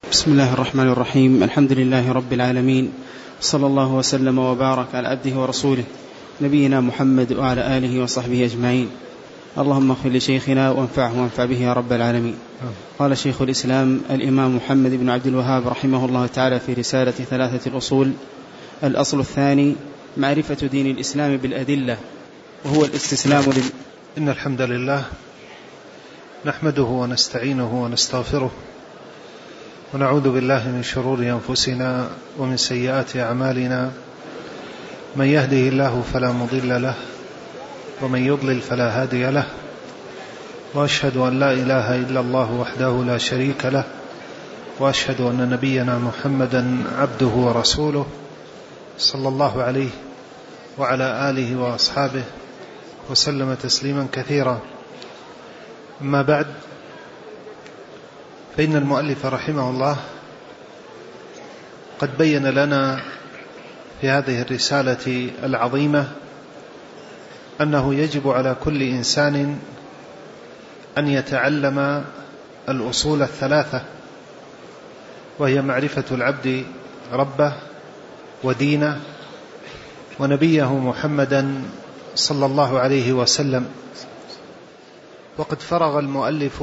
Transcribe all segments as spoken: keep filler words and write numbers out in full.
بسم الله الرحمن الرحيم. الحمد لله رب العالمين، صلى الله وسلم وبارك على عبده ورسوله نبينا محمد وعلى آله وصحبه أجمعين. اللهم اغفر لشيخنا وانفعه وانفع به يا رب العالمين. قال شيخ الإسلام الإمام محمد بن عبد الوهاب رحمه الله تعالى في رسالة ثلاثة الأصول: الأصل الثاني معرفة دين الإسلام بالأدلة، وهو الاستسلام لل... إن الحمد لله نحمده ونستعينه ونستغفره، ونعوذ بالله من شرور أنفسنا ومن سيئات أعمالنا. من يهده الله فلا مضل له، ومن يضلل فلا هادي له، وأشهد أن لا إله إلا الله وحده لا شريك له، وأشهد أن نبينا محمدا عبده ورسوله صلى الله عليه وعلى آله وأصحابه وسلم تسليما كثيرا. أما بعد، فإن المؤلف رحمه الله قد بين لنا في هذه الرسالة العظيمة أنه يجب على كل إنسان أن يتعلم الأصول الثلاثة، وهي معرفة العبد ربه ودينه ونبيه محمدا صلى الله عليه وسلم. وقد فرغ المؤلف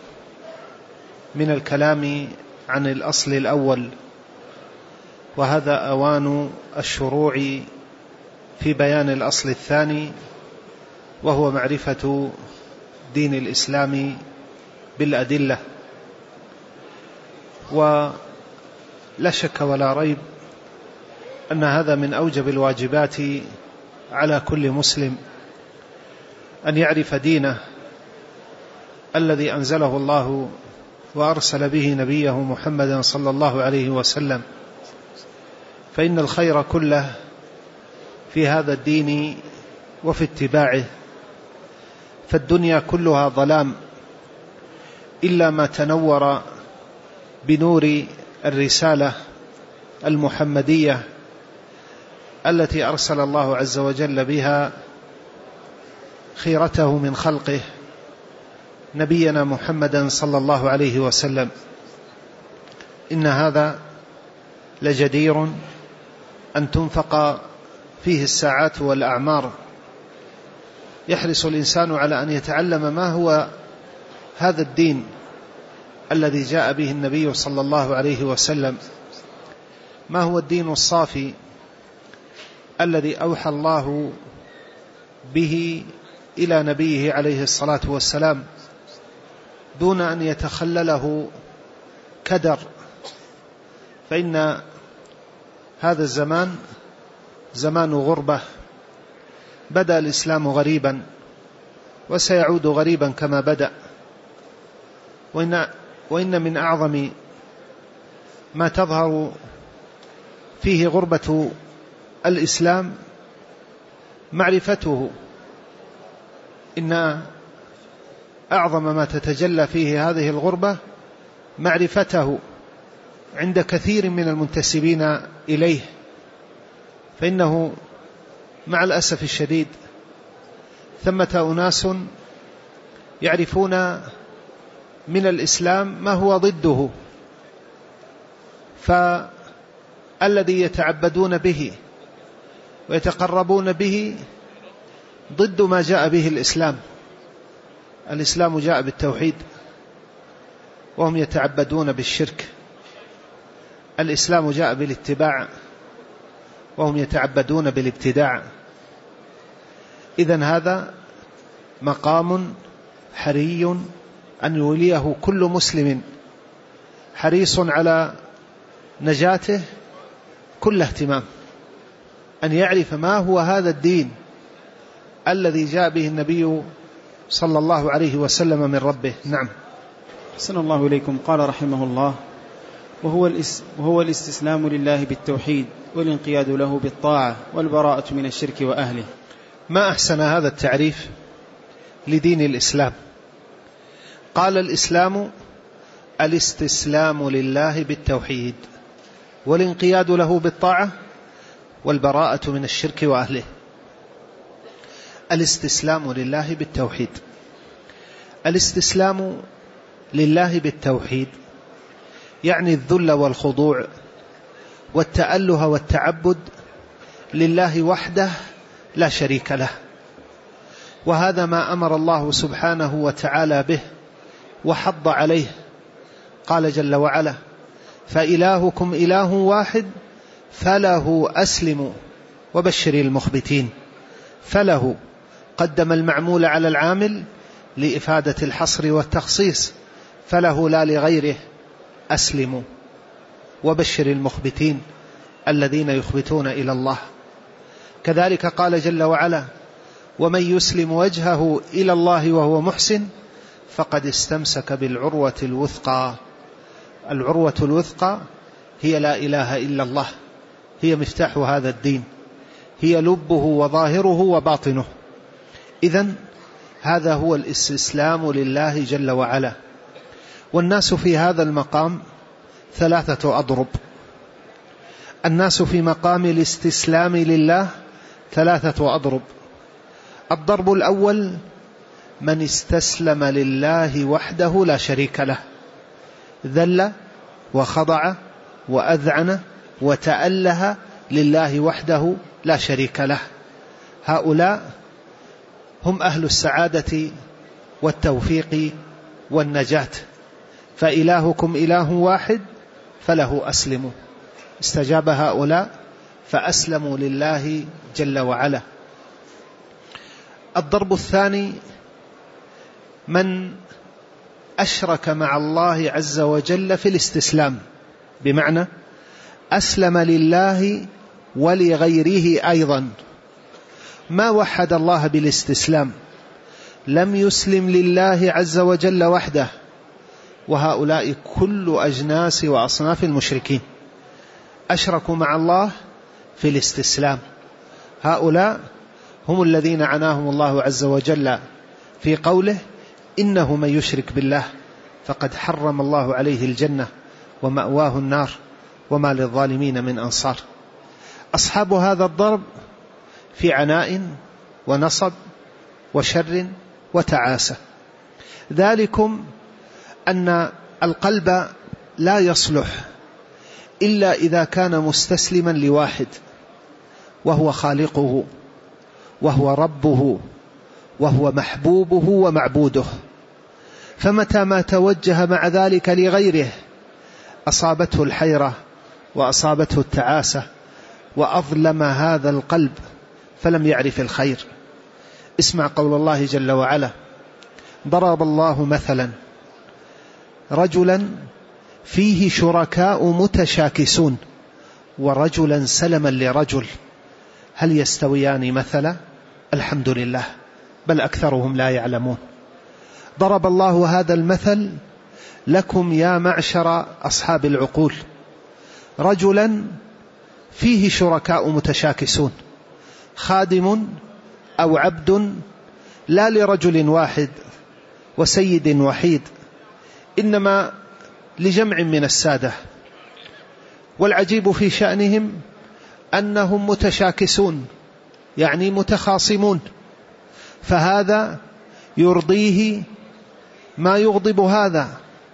من الكلام عن الأصل الأول، وهذا أوان الشروع في بيان الأصل الثاني، وهو معرفة دين الإسلام بالأدلة. ولا شك ولا ريب أن هذا من أوجب الواجبات على كل مسلم، أن يعرف دينه الذي أنزله الله وأرسل به نبيه محمدا صلى الله عليه وسلم، فإن الخير كله في هذا الدين وفي اتباعه. فالدنيا كلها ظلام إلا ما تنور بنور الرسالة المحمدية التي أرسل الله عز وجل بها خيرته من خلقه نبينا محمدا صلى الله عليه وسلم. إن هذا لجدير أن تنفق فيه الساعات والأعمار. يحرص الإنسان على أن يتعلم ما هو هذا الدين الذي جاء به النبي صلى الله عليه وسلم، ما هو الدين الصافي الذي أوحى الله به إلى نبيه عليه الصلاة والسلام دون أن يتخلله كدر. فإن هذا الزمان زمان غربة، بدأ الإسلام غريبا وسيعود غريبا كما بدأ. وإن, وإن من أعظم ما تظهر فيه غربة الإسلام معرفته. إن أعظم ما تتجلى فيه هذه الغربة معرفته عند كثير من المنتسبين إليه. فإنه مع الأسف الشديد ثمة أناس يعرفون من الإسلام ما هو ضده، فالذي يتعبدون به ويتقربون به ضد ما جاء به الإسلام. الإسلام جاء بالتوحيد وهم يتعبدون بالشرك. الإسلام جاء بالاتباع وهم يتعبدون بالابتداع. إذن هذا مقام حري أن يوليه كل مسلم حريص على نجاته كل اهتمام، أن يعرف ما هو هذا الدين الذي جاء به النبي صلى الله عليه وسلم من ربه. نعم. أحسن الله إليكم. قال رحمه الله: وهو, الاس وهو الاستسلام لله بالتوحيد والانقياد له بالطاعة والبراءة من الشرك وأهله. ما أحسن هذا التعريف لدين الإسلام. قال: الإسلام الاستسلام لله بالتوحيد والانقياد له بالطاعة والبراءة من الشرك وأهله. الاستسلام لله يعني الذل والخضوع والتأله والتعبد لله وحده لا شريك له. وهذا ما أمر الله سبحانه وتعالى به وحض عليه. قال جل وعلا: فإلهكم إله واحد فله أسلموا وبشر المخبتين. فله قدم المعمول على العامل لإفادة الحصر والتخصيص، فله لا لغيره. أسلموا وبشر المخبتين الذين يخبتون إلى الله. كذلك قال جل وعلا: ومن يسلم وجهه إلى الله وهو محسن فقد استمسك بالعروة الوثقى. العروة الوثقى هي لا إله إلا الله، هي مفتاح هذا الدين، هي لبه وظاهره وباطنه. إذن هذا هو الاستسلام لله جل وعلا. والناس في هذا المقام ثلاثة أضرب. الناس في مقام الاستسلام لله ثلاثة أضرب. الضرب الأول: من استسلم لله وحده لا شريك له، ذل وخضع وأذعن وتأله لله وحده لا شريك له. هؤلاء هم أهل السعادة والتوفيق والنجاة. فإلهكم إله واحد فله أسلموا. استجاب هؤلاء فأسلموا لله جل وعلا. الضرب الثاني: من أشرك مع الله عز وجل في الاستسلام، بمعنى أسلم لله ولغيره أيضا، ما وحد الله بالاستسلام، لم يسلم لله عز وجل وحده. وهؤلاء كل أجناس وأصناف المشركين، أشركوا مع الله في الاستسلام. هؤلاء هم الذين عناهم الله عز وجل في قوله: إنه من يشرك بالله فقد حرم الله عليه الجنة ومأواه النار وما للظالمين من أنصار. أصحاب هذا الضرب في عناء ونصب وشر وتعاسة. ذلكم أن القلب لا يصلح إلا إذا كان مستسلما لواحد، وهو خالقه وهو ربه وهو محبوبه ومعبوده. فمتى ما توجه مع ذلك لغيره أصابته الحيرة وأصابته التعاسة، وأظلم هذا القلب فلم يعرف الخير. اسمع قول الله جل وعلا: ضرب الله مثلا رجلا فيه شركاء متشاكسون ورجلا سلما لرجل هل يستويان مثلا؟ الحمد لله، بل أكثرهم لا يعلمون. ضرب الله هذا المثل لكم يا معشر أصحاب العقول، رجلا فيه شركاء متشاكسون، خادم أو عبد لا لرجل واحد وسيد وحيد، إنما لجمع من السادة. والعجيب في شأنهم أنهم متشاكسون، يعني متخاصمون، فهذا يرضيه ما يغضب هذا.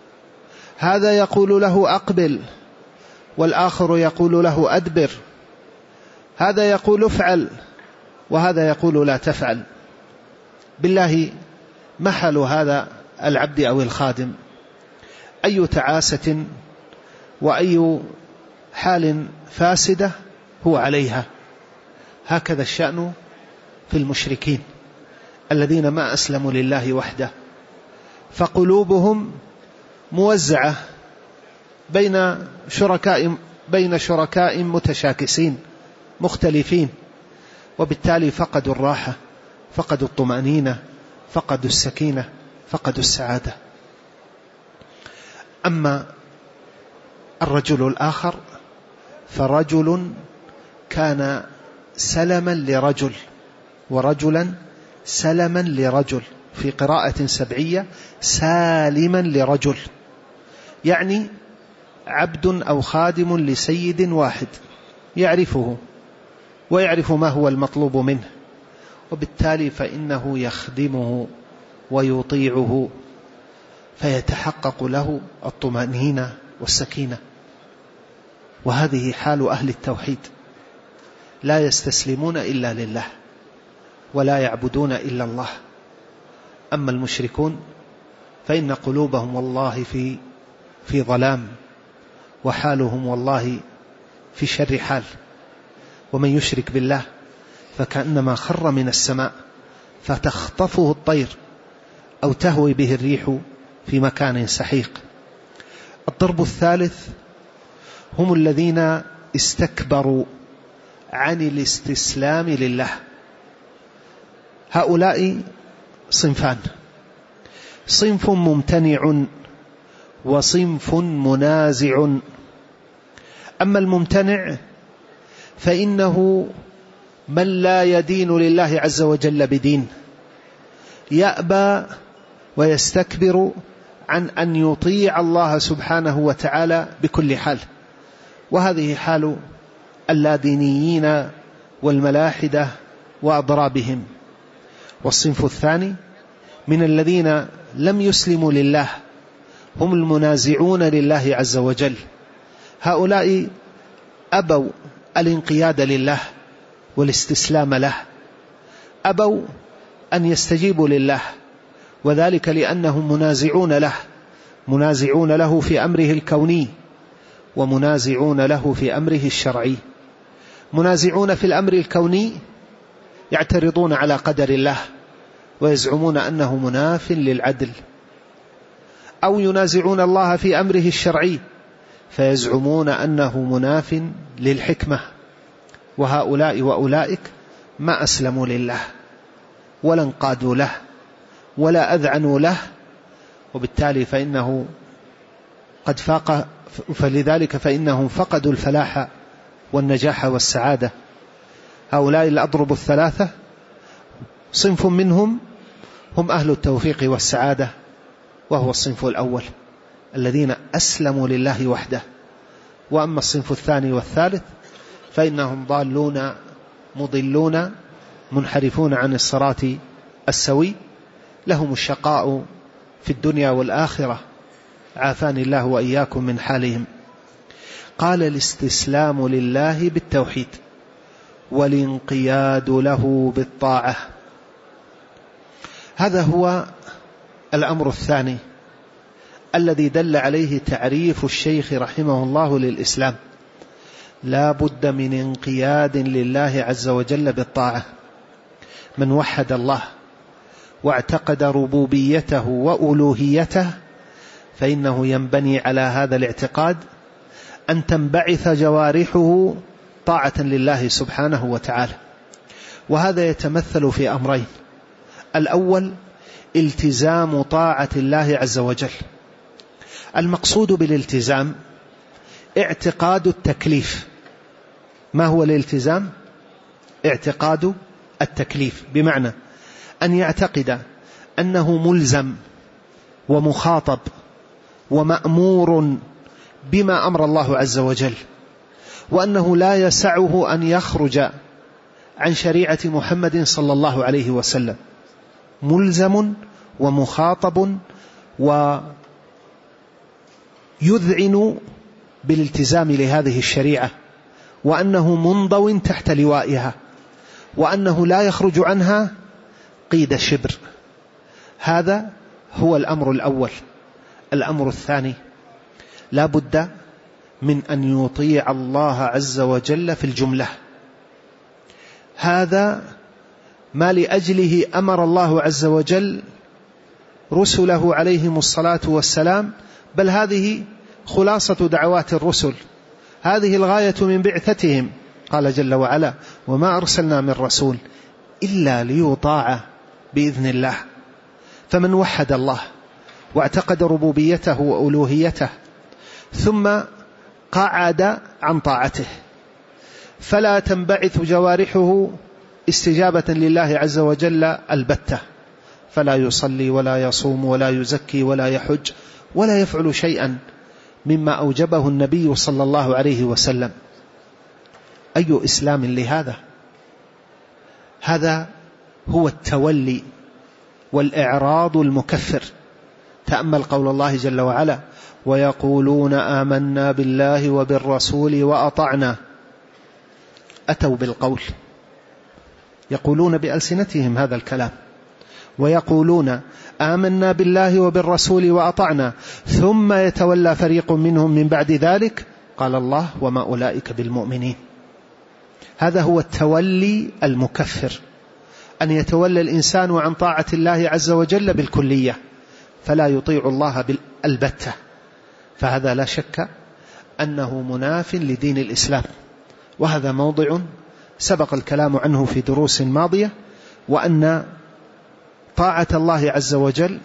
هذا يقول له أقبل والآخر يقول له أدبر، هذا يقول افعل وهذا يقول لا تفعل. بالله ما حال هذا العبد أو الخادم؟ أي تعاسة وأي حال فاسدة هو عليها. هكذا الشأن في المشركين الذين ما أسلموا لله وحده، فقلوبهم موزعة بين شركاء بين شركاء متشاكسين مختلفين، وبالتالي فقدوا الراحة، فقدوا الطمأنينة، فقدوا السكينة، فقدوا السعادة. أما الرجل الآخر فرجل كان سلما لرجل، ورجلا سلما لرجل، في قراءة سبعية سالما لرجل، يعني عبد أو خادم لسيد واحد يعرفه ويعرف ما هو المطلوب منه، وبالتالي فإنه يخدمه ويطيعه، فيتحقق له الطمأنينة والسكينة. وهذه حال أهل التوحيد، لا يستسلمون إلا لله ولا يعبدون إلا الله. أما المشركون فإن قلوبهم والله في في ظلام، وحالهم والله في شر حال. ومن يشرك بالله فكأنما خر من السماء فتخطفه الطير أو تهوي به الريح في مكان سحيق. الضرب الثالث هم الذين استكبروا عن الاستسلام لله. هؤلاء صنفان: صنف ممتنع وصنف منازع. أما الممتنع فإنه من لا يدين لله عز وجل بدين، يأبى ويستكبر عن أن يطيع الله سبحانه وتعالى بكل حال. وهذه حال اللادينيين والملاحدة وأضرابهم. والصنف الثاني من الذين لم يسلموا لله هم المنازعون لله عز وجل. هؤلاء أبوا الانقياد لله والاستسلام له، أبوا أن يستجيبوا لله، وذلك لأنهم منازعون له، منازعون له في أمره الكوني ومنازعون له في أمره الشرعي. منازعون في الأمر الكوني يعترضون على قدر الله ويزعمون أنه مناف للعدل، أو ينازعون الله في أمره الشرعي فيزعمون أنه مناف للحكمة. وهؤلاء وأولئك ما أسلموا لله ولا انقادوا له ولا أذعنوا له، وبالتالي فإنه قد فاق، فلذلك فإنهم فقدوا الفلاح والنجاح والسعادة. هؤلاء الأضرب الثلاثة صنف منهم هم أهل التوفيق والسعادة، وهو الصنف الأول الذين أسلموا لله وحده. وأما الصنف الثاني والثالث فإنهم ضالون مضلون منحرفون عن الصراط السوي، لهم الشقاء في الدنيا والآخرة، عافاني الله وإياكم من حالهم. قال: الاستسلام لله بالتوحيد والانقياد له بالطاعة. هذا هو الأمر الثاني الذي دل عليه تعريف الشيخ رحمه الله للإسلام. لا بد من انقياد لله عز وجل بالطاعة. من وحد الله واعتقد ربوبيته وألوهيته فإنه ينبني على هذا الاعتقاد أن تنبعث جوارحه طاعة لله سبحانه وتعالى. وهذا يتمثل في أمرين: الأول التزام طاعة الله عز وجل. المقصود بالالتزام اعتقاد التكليف. ما هو الالتزام؟ اعتقاد التكليف، بمعنى أن يعتقد أنه ملزم ومخاطب ومأمور بما أمر الله عز وجل، وأنه لا يسعه أن يخرج عن شريعة محمد صلى الله عليه وسلم. ملزم ومخاطب ويذعن بالالتزام لهذه الشريعة، وأنه منضو تحت لوائها، وأنه لا يخرج عنها قيد شبر. هذا هو الأمر الأول. الأمر الثاني: لا بد من أن يطيع الله عز وجل في الجملة. هذا ما لأجله أمر الله عز وجل رسله عليهم الصلاة والسلام، بل هذه خلاصة دعوات الرسل، هذه الغاية من بعثتهم. قال جل وعلا: وما أرسلنا من رسول إلا ليطاع بإذن الله. فمن وحد الله واعتقد ربوبيته وألوهيته ثم قعد عن طاعته فلا تنبعث جوارحه استجابة لله عز وجل البتة، فلا يصلي ولا يصوم ولا يزكي ولا يحج ولا يفعل شيئا مما أوجبه النبي صلى الله عليه وسلم. أي إسلام لهذا؟ هذا هو التولي والإعراض المكفر. تأمل قول الله جل وعلا: ويقولون آمنا بالله وبالرسول وأطعنا. أتوا بالقول، يقولون بألسنتهم هذا الكلام، ويقولون آمنا بالله وبالرسول وأطعنا، ثم يتولى فريق منهم من بعد ذلك قال الله وما أولئك بالمؤمنين. هذا هو التولي المكفر، أن يتولى الإنسان عن طاعة الله عز وجل بالكلية، فلا يطيع الله بالبتة، فهذا لا شك أنه مناف لدين الإسلام. وهذا موضع سبق الكلام عنه في دروس ماضية، وأن طاعة الله عز وجل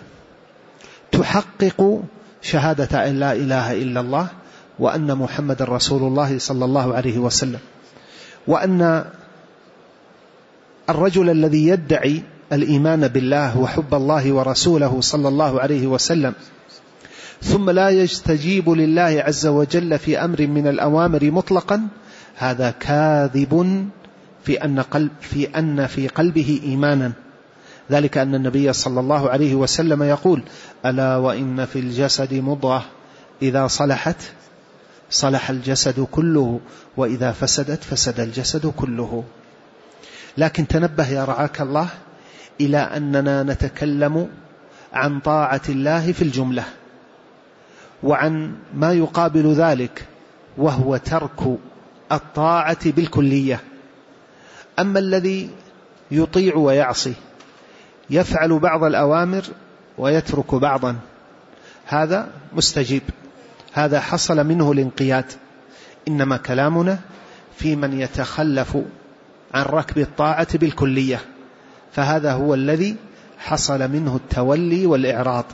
تحقق شهادة أن لا إله إلا الله وأن محمد رسول الله صلى الله عليه وسلم، وأن الرجل الذي يدعي الإيمان بالله وحب الله ورسوله صلى الله عليه وسلم ثم لا يستجيب لله عز وجل في أمر من الأوامر مطلقا، هذا كاذب في أن, قلب في أن في قلبه إيمانا. ذلك أن النبي صلى الله عليه وسلم يقول ألا وإن في الجسد مضغة إذا صلحت صلح الجسد كله وإذا فسدت فسد الجسد كله. لكن تنبه يا رعاك الله إلى أننا نتكلم عن طاعة الله في الجملة، وعن ما يقابل ذلك وهو ترك الطاعة بالكلية. أما الذي يطيع ويعصي، يفعل بعض الأوامر ويترك بعضا، هذا مستجيب، هذا حصل منه الانقياد. إنما كلامنا في من يتخلف عن ركب الطاعة بالكلية، فهذا هو الذي حصل منه التولي والإعراض.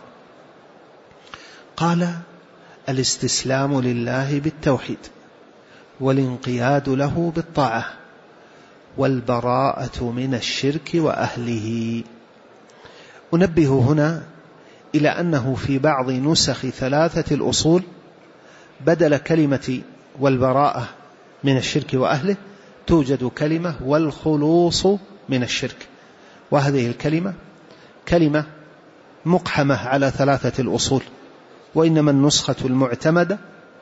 قال الاستسلام لله بالتوحيد، والانقياد له بالطاعة، والبراءة من الشرك وأهله. أنبه هنا إلى أنه في بعض نسخ ثلاثة الأصول بدل كلمة والبراءة من الشرك وأهله توجد كلمة والخلوص من الشرك، وهذه الكلمة كلمة مقحمة على ثلاثة الأصول، وإنما النسخة المعتمدة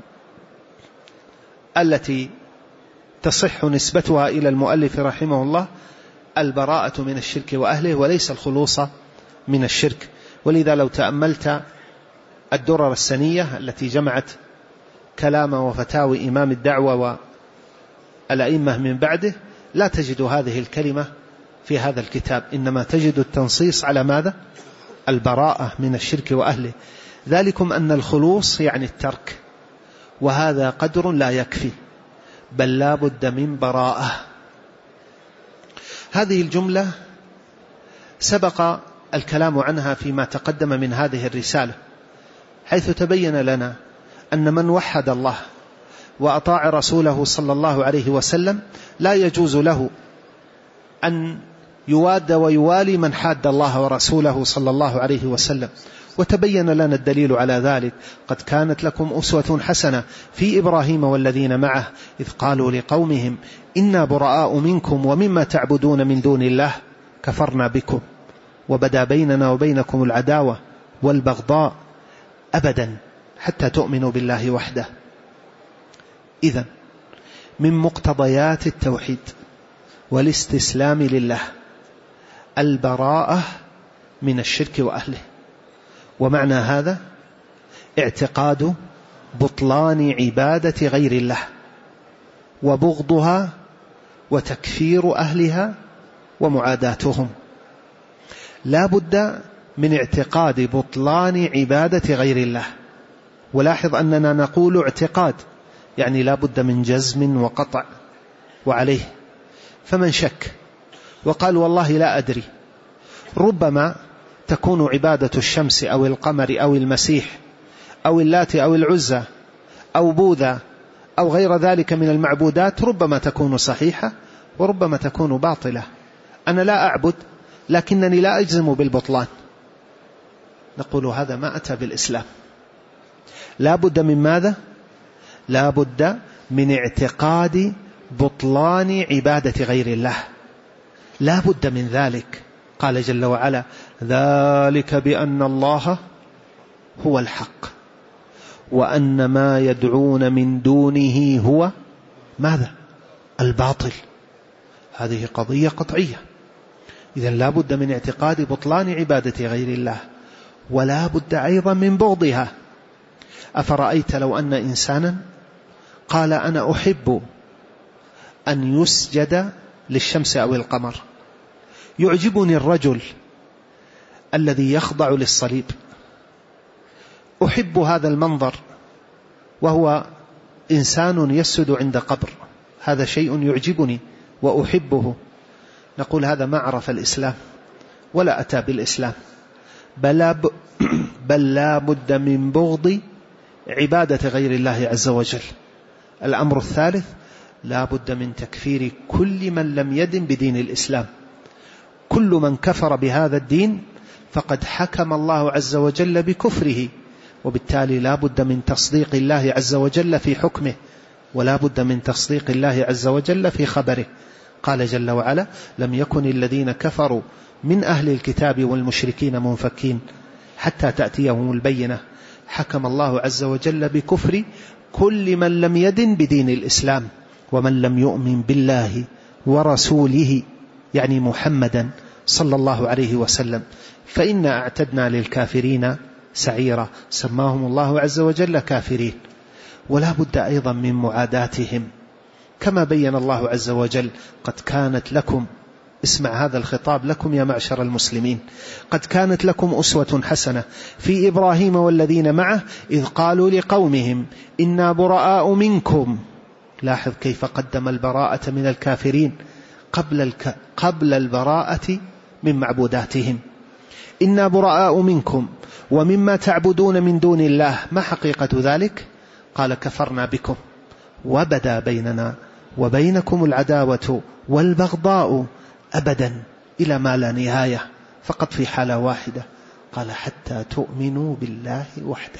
التي تصح نسبتها إلى المؤلف رحمه الله البراءة من الشرك وأهله، وليس الخلوص من الشرك. ولذا لو تأملت الدرر السنية التي جمعت كلام وفتاوي إمام الدعوة والأئمة من بعده، لا تجد هذه الكلمة في هذا الكتاب، إنما تجد التنصيص على ماذا؟ البراءة من الشرك وأهله. ذلكم أن الخلوص يعني الترك، وهذا قدر لا يكفي، بل لا بد من براءة. هذه الجملة سبق الكلام عنها فيما تقدم من هذه الرسالة، حيث تبين لنا أن من وحد الله وأطاع رسوله صلى الله عليه وسلم لا يجوز له أن يواد ويوالي من حاد الله ورسوله صلى الله عليه وسلم. وتبين لنا الدليل على ذلك، قد كانت لكم أسوة حسنة في إبراهيم والذين معه إذ قالوا لقومهم إنا براء منكم ومما تعبدون من دون الله كفرنا بكم وبدا بيننا وبينكم العداوة والبغضاء أبدا حتى تؤمنوا بالله وحده. إذن من مقتضيات التوحيد والاستسلام لله البراءة من الشرك وأهله، ومعنى هذا اعتقاد بطلان عبادة غير الله وبغضها وتكفير أهلها ومعاداتهم. لا بد من اعتقاد بطلان عبادة غير الله. ولاحظ أننا نقول اعتقاد، يعني لا بد من جزم وقطع وعليه. فمن شك وقال والله لا أدري، ربما تكون عبادة الشمس أو القمر أو المسيح أو اللات أو العزى أو بوذا أو غير ذلك من المعبودات ربما تكون صحيحة وربما تكون باطلة. أنا لا أعبد لكنني لا أجزم بالبطلان. نقول هذا ما أتى بالإسلام. لا بد من ماذا؟ لا بد من اعتقاد بطلان عبادة غير الله، لا بد من ذلك. قال جل وعلا ذلك بأن الله هو الحق وأن ما يدعون من دونه هو ماذا؟ الباطل. هذه قضية قطعية. إذن لا بد من اعتقاد بطلان عبادة غير الله، ولا بد أيضا من بغضها. أفرأيت لو أن إنسانا قال أنا أحب أن يسجد للشمس أو القمر، يعجبني الرجل الذي يخضع للصليب، أحب هذا المنظر، وهو إنسان يسجد عند قبر، هذا شيء يعجبني وأحبه. نقول هذا ما عرف الإسلام ولا أتى بالإسلام، بل, بل لا بد من بغض عبادة غير الله عز وجل. الأمر الثالث لا بد من تكفير كل من لم يدن بدين الإسلام. كل من كفر بهذا الدين فقد حكم الله عز وجل بكفره، وبالتالي لا بد من تصديق الله عز وجل في حكمه، ولا بد من تصديق الله عز وجل في خبره. قال جل وعلا: لم يكن الذين كفروا من أهل الكتاب والمشركين منفكين حتى تأتيهم البينة. حكم الله عز وجل بكفر كل من لم يدن بدين الإسلام، ومن لم يؤمن بالله ورسوله، يعني محمدا صلى الله عليه وسلم، فإنا أعتدنا للكافرين سعيرا. سماهم الله عز وجل كافرين. ولا بد أيضا من معاداتهم، كما بين الله عز وجل: قد كانت لكم، اسمع هذا الخطاب لكم يا معشر المسلمين، قد كانت لكم أسوة حسنة في إبراهيم والذين معه إذ قالوا لقومهم إنا براء منكم. لاحظ كيف قدم البراءة من الكافرين قبل, الك... قبل البراءة من معبوداتهم. إنا براء منكم ومما تعبدون من دون الله. ما حقيقة ذلك؟ قال: كفرنا بكم وبدا بيننا وبينكم العداوة والبغضاء أبدا إلى ما لا نهاية، فقط في حالة واحدة، قال: حتى تؤمنوا بالله وحده.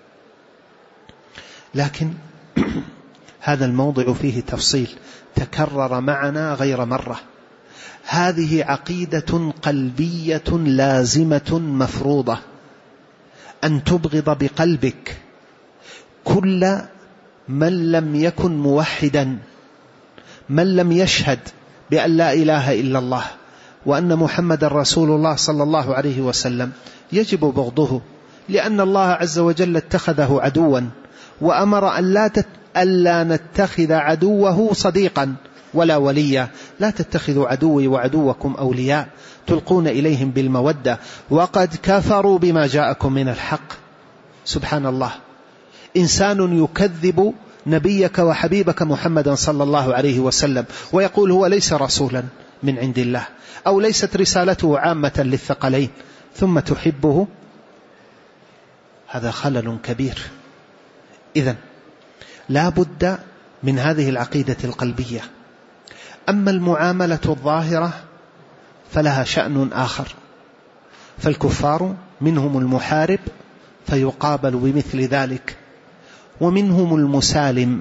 لكن هذا الموضع فيه تفصيل تكرر معنا غير مرة. هذه عقيدة قلبية لازمة مفروضة، أن تبغض بقلبك كل من لم يكن موحدا، من لم يشهد بأن لا إله إلا الله وأن محمد رسول الله صلى الله عليه وسلم، يجب بغضه، لأن الله عز وجل اتخذه عدوا، وأمر أن لا, تت... ألا نتخذ عدوه صديقا ولا وليا. لا تتخذوا عدوي وعدوكم أولياء تلقون إليهم بالمودة وقد كفروا بما جاءكم من الحق. سبحان الله، إنسان يكذب نبيك وحبيبك محمدا صلى الله عليه وسلم ويقول هو ليس رسولا من عند الله، أو ليست رسالته عامة للثقلين، ثم تحبه، هذا خلل كبير. إذن لا بد من هذه العقيدة القلبية. أما المعاملة الظاهرة فلها شأن آخر، فالكفار منهم المحارب فيقابل بمثل ذلك، ومنهم المسالم،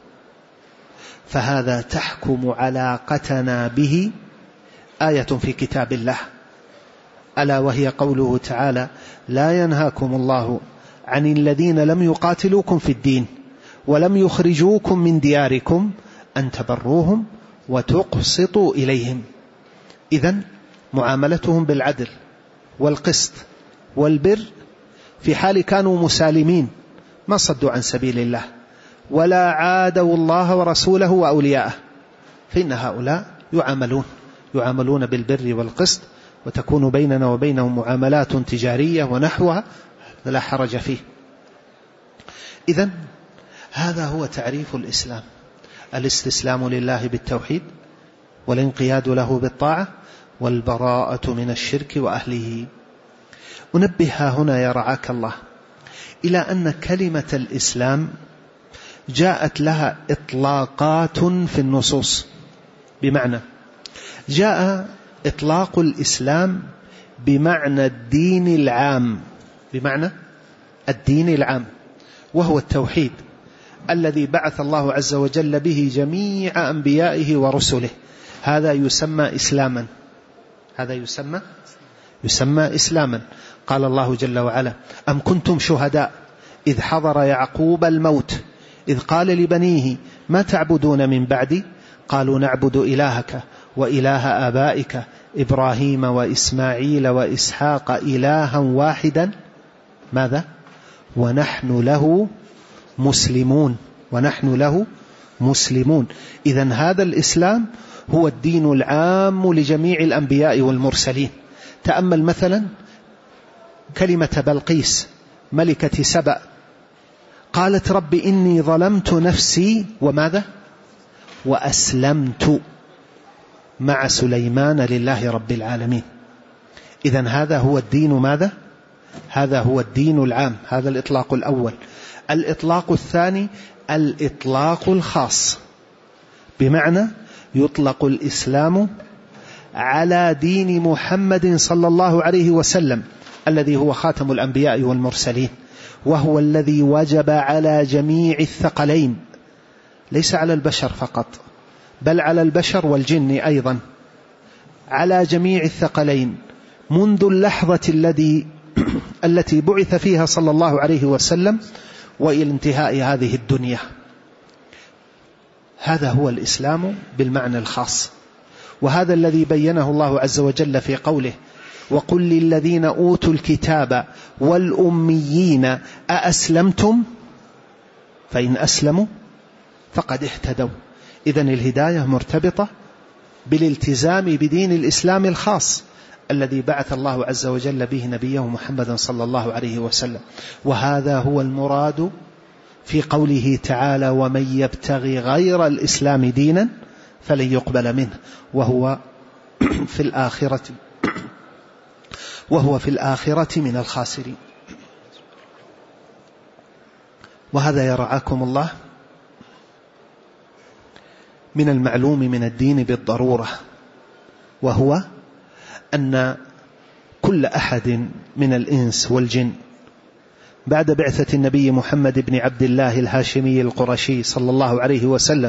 فهذا تحكم علاقتنا به آية في كتاب الله، ألا وهي قوله تعالى: لا ينهاكم الله عن الذين لم يقاتلوكم في الدين ولم يخرجوكم من دياركم أن تبروهم وتقسطوا إليهم. إذن معاملتهم بالعدل والقسط والبر في حال كانوا مسالمين، ما صدوا عن سبيل الله ولا عادوا الله ورسوله وأولياءه، فإن هؤلاء يعاملون يعاملون بالبر والقسط، وتكون بيننا وبينهم معاملات تجارية ونحوها، لا حرج فيه. إذن هذا هو تعريف الإسلام: الاستسلام لله بالتوحيد، والانقياد له بالطاعة، والبراءة من الشرك وأهله. أنبه هنا يا رعاك الله إلى أن كلمة الإسلام جاءت لها إطلاقات في النصوص، بمعنى جاء إطلاق الإسلام بمعنى الدين العام، بمعنى الدين العام، وهو التوحيد الذي بعث الله عز وجل به جميع أنبيائه ورسله. هذا يسمى إسلاما، هذا يسمى يسمى إسلاما. قال الله جل وعلا: أم كنتم شهداء إذ حضر يعقوب الموت إذ قال لبنيه ما تعبدون من بعدي قالوا نعبد إلهك وإله آبائك إبراهيم وإسماعيل وإسحاق إلها واحدا ماذا ونحن له مسلمون ونحن له مسلمون. إذن هذا الإسلام هو الدين العام لجميع الأنبياء والمرسلين. تأمل مثلا كلمة بلقيس ملكة سبأ، قالت رب إني ظلمت نفسي وماذا وأسلمت مع سليمان لله رب العالمين. إذن هذا هو الدين ماذا هذا هو الدين العام. هذا الإطلاق الأول. الإطلاق الثاني الإطلاق الخاص، بمعنى يطلق الإسلام على دين محمد صلى الله عليه وسلم الذي هو خاتم الأنبياء والمرسلين، وهو الذي وجب على جميع الثقلين، ليس على البشر فقط بل على البشر والجن أيضا، على جميع الثقلين منذ اللحظة الذي التي بعث فيها صلى الله عليه وسلم وإلى انتهاء هذه الدنيا. هذا هو الإسلام بالمعنى الخاص، وهذا الذي بينه الله عز وجل في قوله وقل للذين أوتوا الكتاب والأميين أأسلمتم فإن أسلموا فقد اهتدوا. إذن الهداية مرتبطة بالالتزام بدين الإسلام الخاص الذي بعث الله عز وجل به نبيه محمد صلى الله عليه وسلم. وهذا هو المراد في قوله تعالى ومن يبتغي غير الإسلام دينا فلن يقبل منه وهو في الآخرة وهو في الآخرة من الخاسرين. وهذا يرعاكم الله من المعلوم من الدين بالضرورة، وهو أن كل أحد من الإنس والجن بعد بعثة النبي محمد بن عبد الله الهاشمي القرشي صلى الله عليه وسلم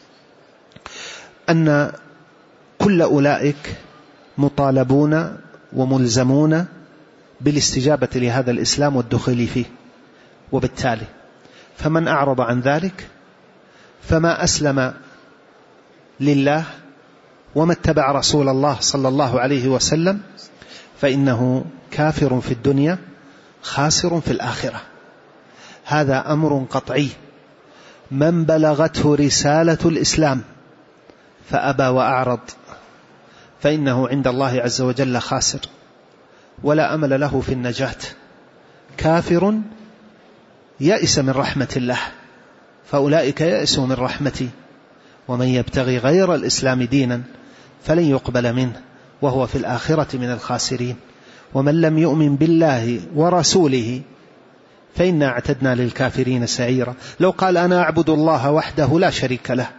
أن كل أولئك مطالبون وملزمون بالاستجابة لهذا الإسلام والدخول فيه. وبالتالي فمن أعرض عن ذلك فما أسلم لله وما اتبع رسول الله صلى الله عليه وسلم فإنه كافر في الدنيا خاسر في الآخرة. هذا أمر قطعي. من بلغته رسالة الإسلام فأبى وأعرض فإنه عند الله عز وجل خاسر ولا أمل له في النجاة، كافر يئس من رحمة الله، فأولئك يئسوا من رحمتي. ومن يبتغي غير الإسلام دينا فلن يقبل منه وهو في الآخرة من الخاسرين. ومن لم يؤمن بالله ورسوله فإنا اعتدنا للكافرين سعيرا. لو قال أنا أعبد الله وحده لا شريك له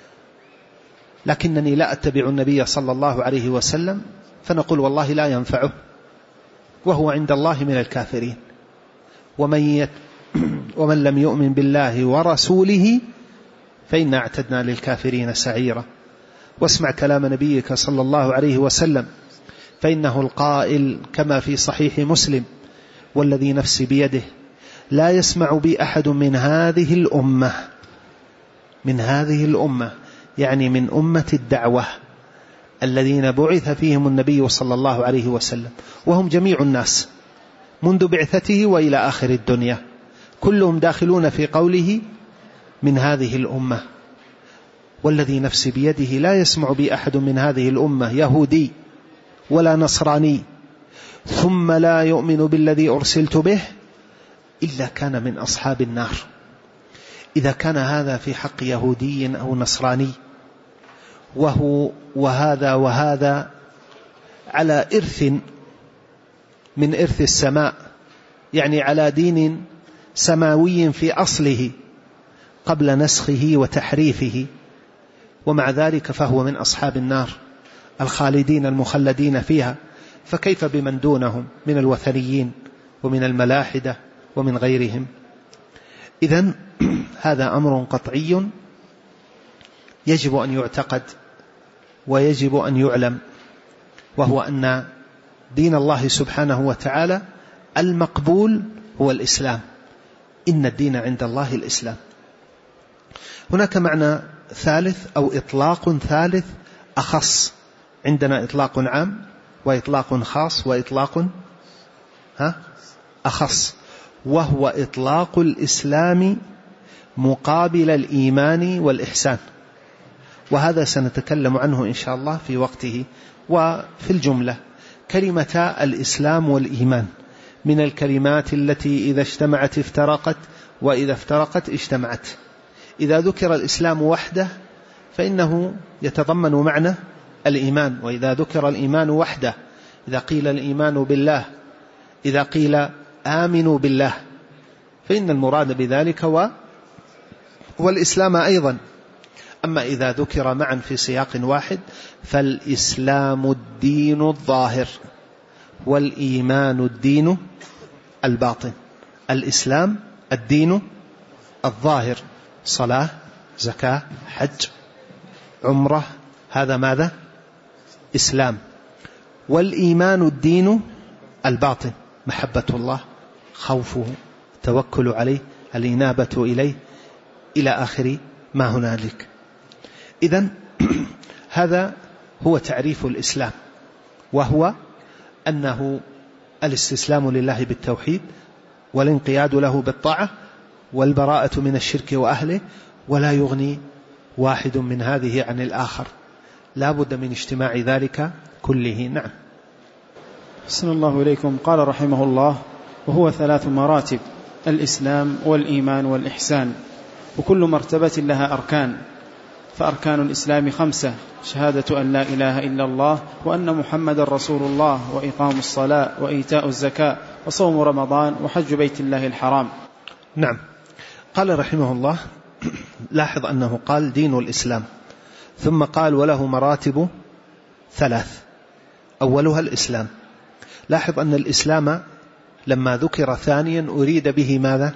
لكنني لا أتبع النبي صلى الله عليه وسلم فنقول والله لا ينفعه وهو عند الله من الكافرين. ومن, يت... ومن لم يؤمن بالله ورسوله فإنا اعتدنا للكافرين سعيرا. واسمع كلام نبيك صلى الله عليه وسلم فإنه القائل كما في صحيح مسلم والذي نفسي بيده لا يسمع بي أحد من هذه الأمة من هذه الأمة يعني من أمة الدعوة الذين بعث فيهم النبي صلى الله عليه وسلم، وهم جميع الناس منذ بعثته وإلى آخر الدنيا، كلهم داخلون في قوله من هذه الأمة. والذي نفسي بيده لا يسمع بي أحد من هذه الأمة يهودي ولا نصراني ثم لا يؤمن بالذي أرسلت به إلا كان من أصحاب النار. إذا كان هذا في حق يهودي أو نصراني وهو وهذا وهذا على إرث من إرث السماء، يعني على دين سماوي في أصله قبل نسخه وتحريفه، ومع ذلك فهو من أصحاب النار الخالدين المخلدين فيها، فكيف بمن دونهم من الوثنيين ومن الملاحدة ومن غيرهم؟ إذن هذا أمر قطعي يجب أن يعتقد ويجب أن يعلم، وهو أن دين الله سبحانه وتعالى المقبول هو الإسلام. إن الدين عند الله الإسلام. هناك معنى ثالث أو إطلاق ثالث أخص. عندنا إطلاق عام وإطلاق خاص وإطلاق ها أخص، وهو إطلاق الإسلام مقابل الإيمان والإحسان، وهذا سنتكلم عنه إن شاء الله في وقته. وفي الجملة كلمتا الإسلام والإيمان من الكلمات التي إذا اجتمعت افترقت، وإذا افترقت اجتمعت. إذا ذكر الإسلام وحده فإنه يتضمن معنى الإيمان، وإذا ذكر الإيمان وحده، إذا قيل الإيمان بالله، إذا قيل آمنوا بالله، فإن المراد بذلك هو والإسلام أيضا. أما إذا ذكر معا في سياق واحد فالإسلام الدين الظاهر والإيمان الدين الباطن. الإسلام الدين الظاهر، صلاة، زكاة، حج، عمرة، هذا ماذا؟ إسلام. والإيمان الدين الباطن، محبة الله، خوفه، التوكل عليه، الإنابة إليه، إلى آخر ما هنالك. إذن هذا هو تعريف الإسلام، وهو أنه الاستسلام لله بالتوحيد، والانقياد له بالطاعة، والبراءة من الشرك وأهله، ولا يغني واحد من هذه عن الآخر، لا بد من اجتماع ذلك كله. نعم. أحسن الله إليكم. قال رحمه الله: وهو ثلاث مراتب: الإسلام والإيمان والإحسان، وكل مرتبة لها أركان. فأركان الإسلام خمسة: شهادة أن لا إله إلا الله وأن محمد رسول الله، وإقام الصلاة، وإيتاء الزكاة، وصوم رمضان، وحج بيت الله الحرام. نعم. قال رحمه الله، لاحظ أنه قال دين الإسلام، ثم قال وله مراتب ثلاث، أولها الإسلام. لاحظ أن الإسلام لما ذكر ثانيا أريد به ماذا؟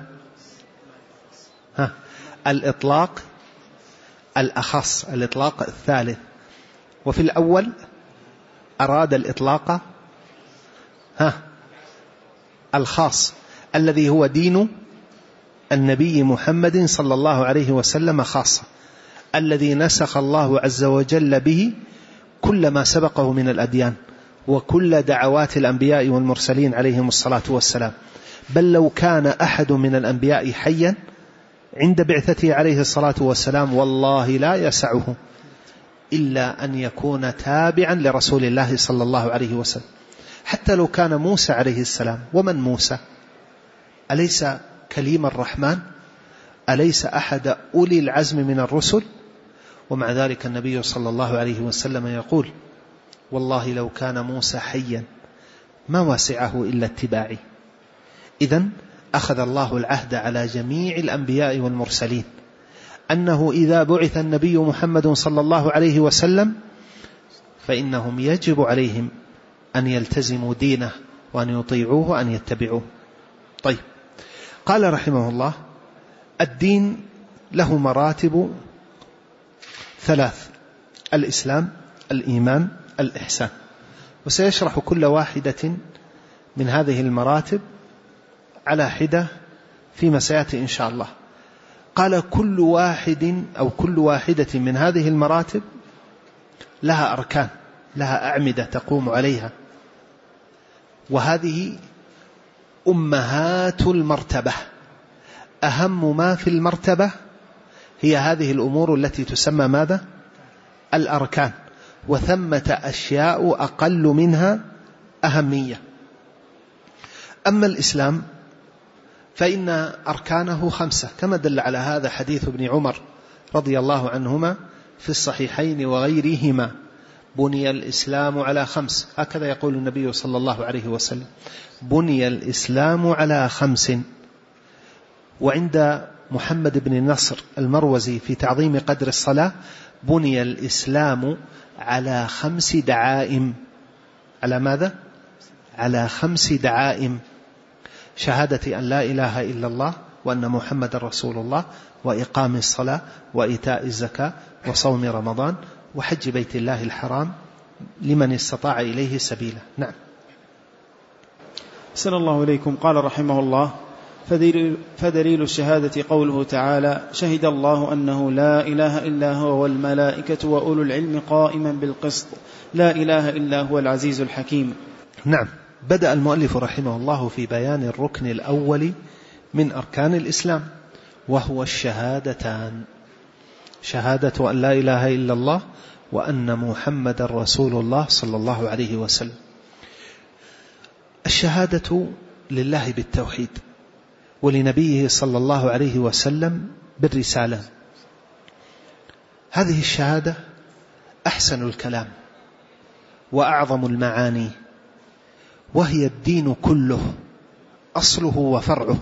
ها الإطلاق الأخص، الإطلاق الثالث. وفي الأول أراد الإطلاق ها الخاص الذي هو دين النبي محمد صلى الله عليه وسلم خاصة، الذي نسخ الله عز وجل به كل ما سبقه من الأديان وكل دعوات الأنبياء والمرسلين عليهم الصلاة والسلام. بل لو كان أحد من الأنبياء حيا عند بعثته عليه الصلاة والسلام والله لا يسعه إلا أن يكون تابعا لرسول الله صلى الله عليه وسلم. حتى لو كان موسى عليه السلام، ومن موسى؟ أليس كليم الرحمن؟ أليس أحد أولي العزم من الرسل؟ ومع ذلك النبي صلى الله عليه وسلم يقول: والله لو كان موسى حيا ما وسعه إلا اتباعي. إذن أخذ الله العهد على جميع الأنبياء والمرسلين أنه إذا بعث النبي محمد صلى الله عليه وسلم فإنهم يجب عليهم أن يلتزموا دينه وأن يطيعوه وأن يتبعوه. طيب، قال رحمه الله: الدين له مراتب ثلاث: الإسلام، الإيمان، الإحسان. وسيشرح كل واحدة من هذه المراتب على حدة فيما سيأتي إن شاء الله. قال: كل واحد أو كل واحدة من هذه المراتب لها أركان، لها أعمدة تقوم عليها، وهذه أمهات المرتبة. أهم ما في المرتبة هي هذه الأمور التي تسمى ماذا؟ الأركان. وثمة أشياء أقل منها أهمية. أما الإسلام فإن أركانه خمسة، كما دل على هذا حديث ابن عمر رضي الله عنهما في الصحيحين وغيرهما: بني الإسلام على خمس. هكذا يقول النبي صلى الله عليه وسلم: بني الإسلام على خمس. وعند محمد بن نصر المروزي في تعظيم قدر الصلاة: بني الإسلام على خمس دعائم. على ماذا؟ على خمس دعائم: شهادة أن لا إله إلا الله وأن محمد رسول الله، وإقام الصلاة، وإيتاء الزكاة، وصوم رمضان، وحج بيت الله الحرام لمن استطاع إليه سبيلا. نعم. أحسن الله إليكم. قال رحمه الله: فدليل الشهادة قوله تعالى: شهد الله أنه لا إله إلا هو والملائكة وأولو العلم قائما بالقسط لا إله إلا هو العزيز الحكيم. نعم. بدأ المؤلف رحمه الله في بيان الركن الأول من أركان الإسلام، وهو الشهادتان: شهادة أن لا إله إلا الله وأن محمد رسول الله صلى الله عليه وسلم. الشهادة لله بالتوحيد، ولنبيه صلى الله عليه وسلم بالرسالة. هذه الشهادة أحسن الكلام وأعظم المعاني، وهي الدين كله، أصله وفرعه،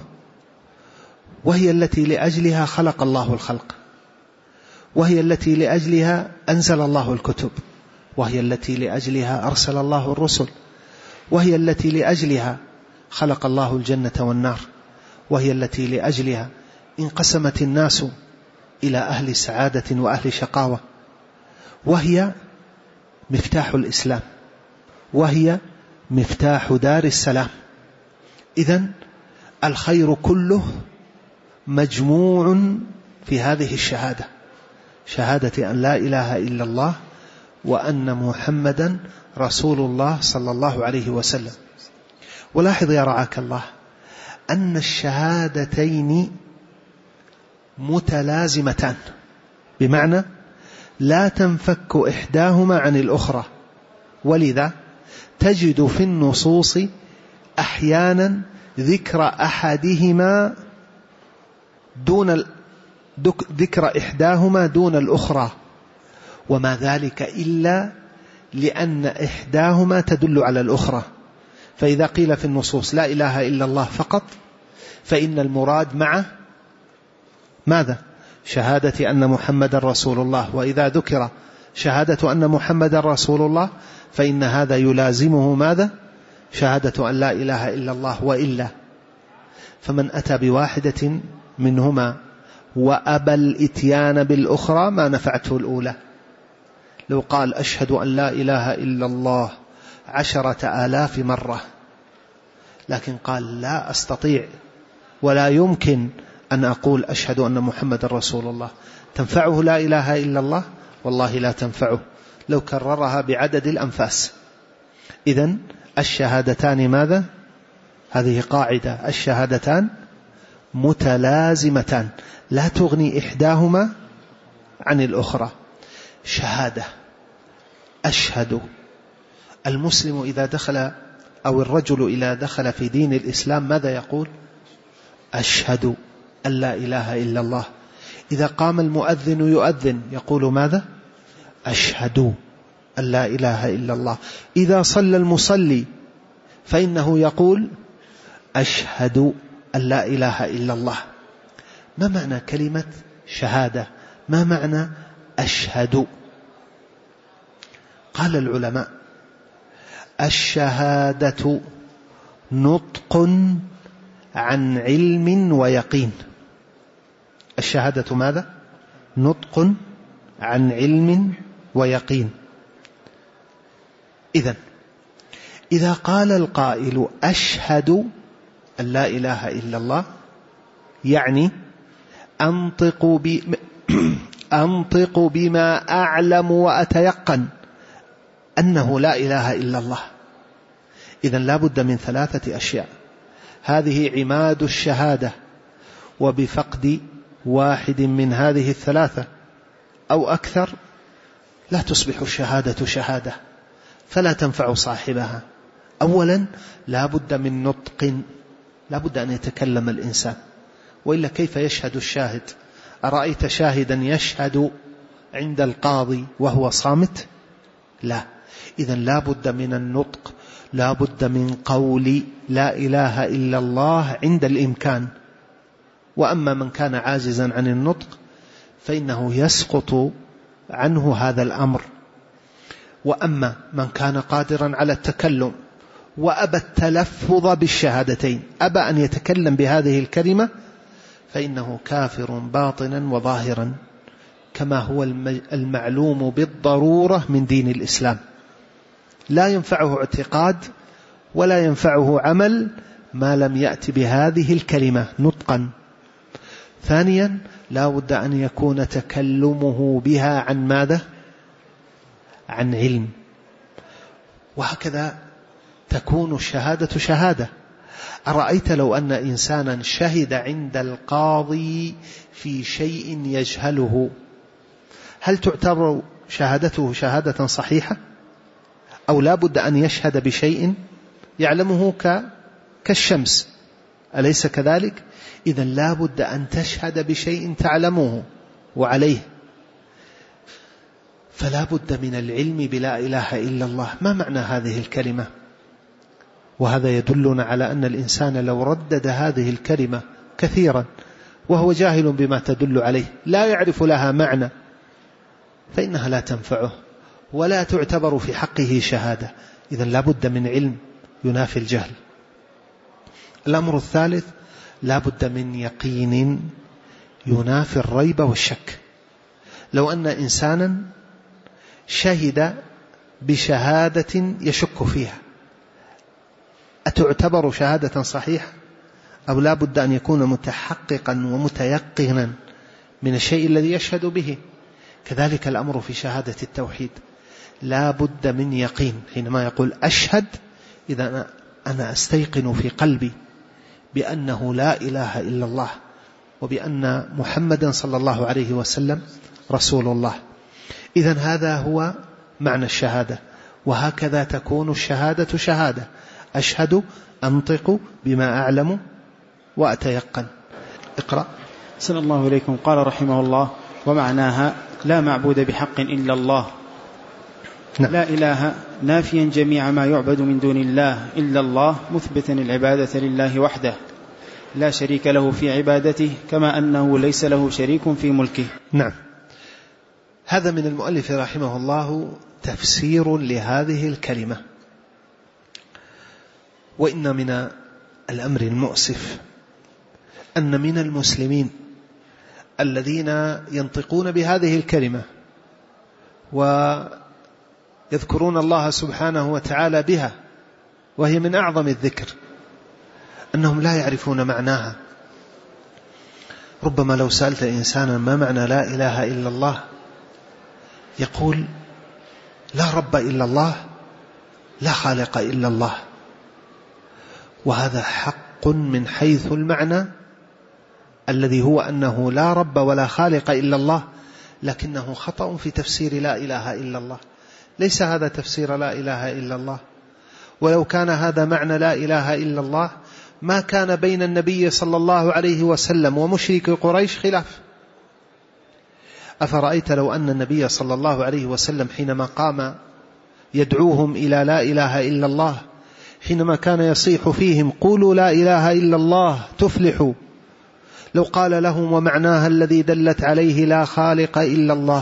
وهي التي لأجلها خلق الله الخلق، وهي التي لأجلها أنزل الله الكتب، وهي التي لأجلها أرسل الله الرسل، وهي التي لأجلها خلق الله الجنة والنار، وهي التي لأجلها انقسمت الناس إلى أهل سعادة وأهل شقاوة، وهي مفتاح الإسلام، وهي مفتاح دار السلام. إذن الخير كله مجموع في هذه الشهادة، شهادة أن لا إله إلا الله وأن محمدا رسول الله صلى الله عليه وسلم. ولاحظ يا رعاك الله أن الشهادتين متلازمتان، بمعنى لا تنفك إحداهما عن الأخرى، ولذا تجد في النصوص أحيانا ذكر أحدهما دون ذكر إحداهما دون الأخرى، وما ذلك إلا لأن إحداهما تدل على الأخرى. فإذا قيل في النصوص لا إله إلا الله فقط، فإن المراد معه ماذا؟ شهادة أن محمد رسول الله. وإذا ذكر شهادة أن محمد رسول الله فإن هذا يلازمه ماذا؟ شهادة أن لا إله إلا الله. وإلا فمن أتى بواحدة منهما وأبى الإتيان بالأخرى ما نفعته الأولى. لو قال أشهد أن لا إله إلا الله عشرة آلاف مرة، لكن قال لا أستطيع ولا يمكن أن أقول أشهد أن محمد رسول الله، تنفعه لا إله إلا الله؟ والله لا تنفعه لو كررها بعدد الأنفاس. إذن الشهادتان ماذا؟ هذه قاعدة: الشهادتان متلازمتان لا تغني إحداهما عن الأخرى. شهادة أشهد. المسلم إذا دخل أو الرجل إذا دخل في دين الإسلام ماذا يقول؟ أشهد أن لا إله إلا الله. إذا قام المؤذن يؤذن يقول ماذا؟ أشهد أن لا إله إلا الله. إذا صلى المصلي فإنه يقول أشهد أن لا إله إلا الله. ما معنى كلمة شهادة؟ ما معنى أشهد؟ قال العلماء: الشهادة نطق عن علم ويقين. الشهادة ماذا؟ نطق عن علم ويقين. إذن إذا قال القائل أشهد أن لا إله إلا الله، يعني أنطق, ب... أنطق بما أعلم وأتيقن أنه لا إله إلا الله. إذن لا بد من ثلاثة أشياء، هذه عماد الشهادة، وبفقد واحد من هذه الثلاثة أو أكثر لا تصبح الشهادة شهادة، فلا تنفع صاحبها. أولا لا بد من نطق، لا بد أن يتكلم الإنسان، وإلا كيف يشهد الشاهد؟ أرأيت شاهدا يشهد عند القاضي وهو صامت؟ لا. إذن لا بد من النطق، لا بد من قول لا إله إلا الله عند الإمكان. وأما من كان عاجزا عن النطق فإنه يسقط عنه هذا الأمر. وأما من كان قادرا على التكلم وأبى التلفظ بالشهادتين، أبى أن يتكلم بهذه الكلمة، فإنه كافر باطنا وظاهرا، كما هو المعلوم بالضرورة من دين الإسلام. لا ينفعه اعتقاد ولا ينفعه عمل ما لم يأتي بهذه الكلمة نطقا. ثانيا لا بد أن يكون تكلمه بها عن ماذا؟ عن علم. وهكذا تكون الشهادة شهادة. أرأيت لو أن إنسانا شهد عند القاضي في شيء يجهله، هل تعتبر شهادته شهادة صحيحة؟ أو لا بد أن يشهد بشيء يعلمه كالشمس، أليس كذلك؟ إذن لا بد أن تشهد بشيء تعلمه وعليه. فلا بد من العلم بلا إله إلا الله. ما معنى هذه الكلمة؟ وهذا يدلنا على أن الإنسان لو ردد هذه الكلمة كثيرا وهو جاهل بما تدل عليه، لا يعرف لها معنى، فإنها لا تنفعه ولا تعتبر في حقه شهادة. إذن لا بد من علم ينافي الجهل. الأمر الثالث لا بد من يقين ينافي الريب والشك. لو أن إنسانا شهد بشهادة يشك فيها، أتعتبر شهادة صحيحة؟ أو لا بد أن يكون متحققا ومتيقنا من الشيء الذي يشهد به؟ كذلك الأمر في شهادة التوحيد، لا بد من يقين. حينما يقول أشهد، إذا أنا أستيقن في قلبي بأنه لا إله إلا الله وبأن محمدا صلى الله عليه وسلم رسول الله. إذن هذا هو معنى الشهادة. وهكذا تكون الشهادة شهادة. أشهد أنطق بما أعلم وأتيقن. اقرأ. صلى الله عليكم. قال رحمه الله: ومعناها لا معبود بحق إلا الله. نعم. لا إله نافيا جميع ما يعبد من دون الله إلا الله، مثبتا العبادة لله وحده لا شريك له في عبادته، كما أنه ليس له شريك في ملكه. نعم. هذا من المؤلف رحمه الله تفسير لهذه الكلمة. وإن من الأمر المؤسف أن من المسلمين الذين ينطقون بهذه الكلمة ويذكرون الله سبحانه وتعالى بها، وهي من أعظم الذكر، أنهم لا يعرفون معناها. ربما لو سألت إنسانا ما معنى لا إله إلا الله، يقول لا رب إلا الله، لا خالق إلا الله. وهذا حق من حيث المعنى الذي هو أنه لا رب ولا خالق إلا الله، لكنه خطأ في تفسير لا إله إلا الله. ليس هذا تفسير لا إله إلا الله. ولو كان هذا معنى لا إله إلا الله ما كان بين النبي صلى الله عليه وسلم ومشرك قريش خلاف. أفرأيت لو أن النبي صلى الله عليه وسلم حينما قام يدعوهم إلى لا إله إلا الله، حينما كان يصيح فيهم قولوا لا إله إلا الله تفلحوا، لو قال لهم ومعناها الذي دلت عليه لا خالق إلا الله،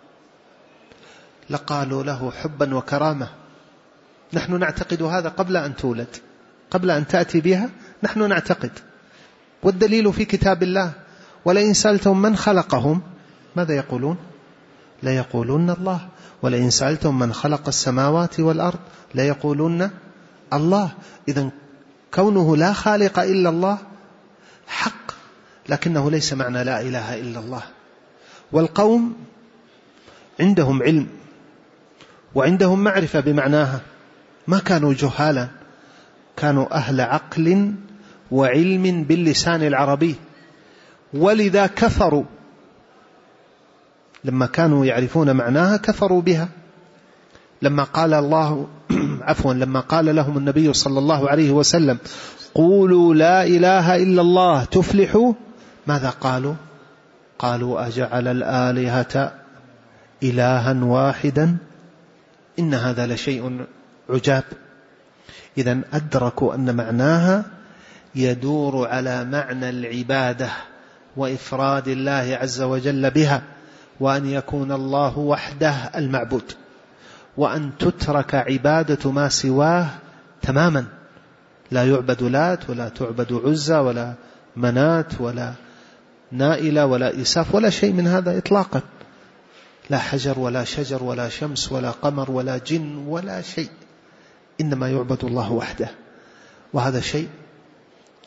لقالوا له حبا وكرامة. نحن نعتقد هذا قبل أن تولد، قبل أن تأتي بها نحن نعتقد. والدليل في كتاب الله: ولئن سألتم من خلقهم ماذا يقولون؟ لا يقولون الله. ولئن سألتم من خلق السماوات والأرض لا يقولون الله. إذن كونه لا خالق إلا الله حق، لكنه ليس معنى لا إله إلا الله. والقوم عندهم علم وعندهم معرفة بمعناها، ما كانوا جهالا، كانوا أهل عقل وعلم باللسان العربي، ولذا كفروا لما كانوا يعرفون معناها، كفروا بها. لما قال الله عفوا لما قال لهم النبي صلى الله عليه وسلم قولوا لا إله إلا الله تفلحوا، ماذا قالوا؟ قالوا أجعل الآلهة إلها واحدا إن هذا لشيء عجاب. إذن أدركوا أن معناها يدور على معنى العبادة وإفراد الله عز وجل بها، وأن يكون الله وحده المعبود، وأن تترك عبادة ما سواه تماما، لا يعبد لات ولا تعبد عزى ولا منات ولا نائلة ولا إساف ولا شيء من هذا إطلاقا، لا حجر ولا شجر ولا شمس ولا قمر ولا جن ولا شيء، إنما يعبد الله وحده. وهذا شيء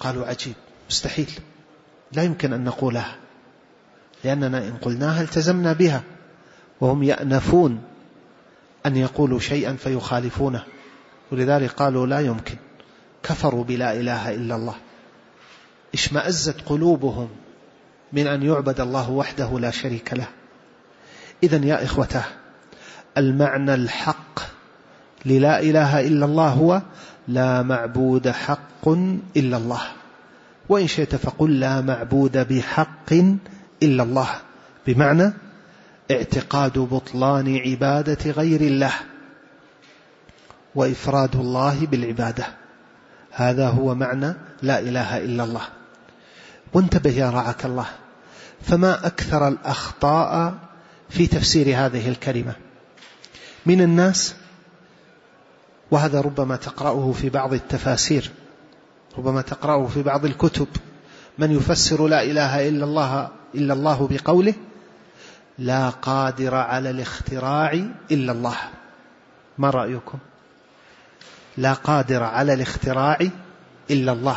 قالوا عجيب، مستحيل، لا يمكن أن نقولها، لأننا إن قلناها التزمنا بها، وهم يأنفون أن يقولوا شيئا فيخالفونه، ولذلك قالوا لا يمكن، كفروا بلا إله إلا الله، اشمأزت قلوبهم من أن يعبد الله وحده لا شريك له. إذن يا إخوته، المعنى الحق للا إله إلا الله هو لا معبود حق إلا الله، وإن شئت فقل لا معبود بحق إلا الله، بمعنى اعتقاد بطلان عبادة غير الله وإفراد الله بالعبادة، هذا هو معنى لا إله إلا الله. وانتبه يا رعاك الله، فما أكثر الأخطاء في تفسير هذه الكلمة من الناس، وهذا ربما تقرأه في بعض التفاسير، ربما تقرأه في بعض الكتب، من يفسر لا إله إلا الله إلا الله بقوله لا قادر على الاختراع إلا الله. ما رأيكم؟ لا قادر على الاختراع إلا الله،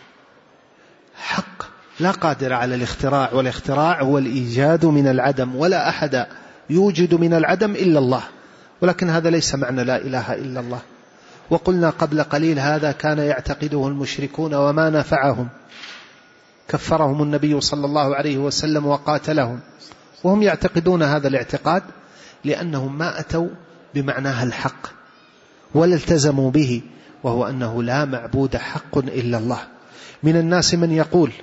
حق، لا قادر على الاختراع، والاختراع هو الإيجاد من العدم، ولا أحد يوجد من العدم إلا الله، ولكن هذا ليس معنى لا إله إلا الله. وقلنا قبل قليل هذا كان يعتقده المشركون وما نفعهم، كفرهم النبي صلى الله عليه وسلم وقاتلهم، وهم يعتقدون هذا الاعتقاد لأنهم ما أتوا بمعناها الحق ولا التزموا به، وهو أنه لا معبود حق إلا الله. من الناس من يقول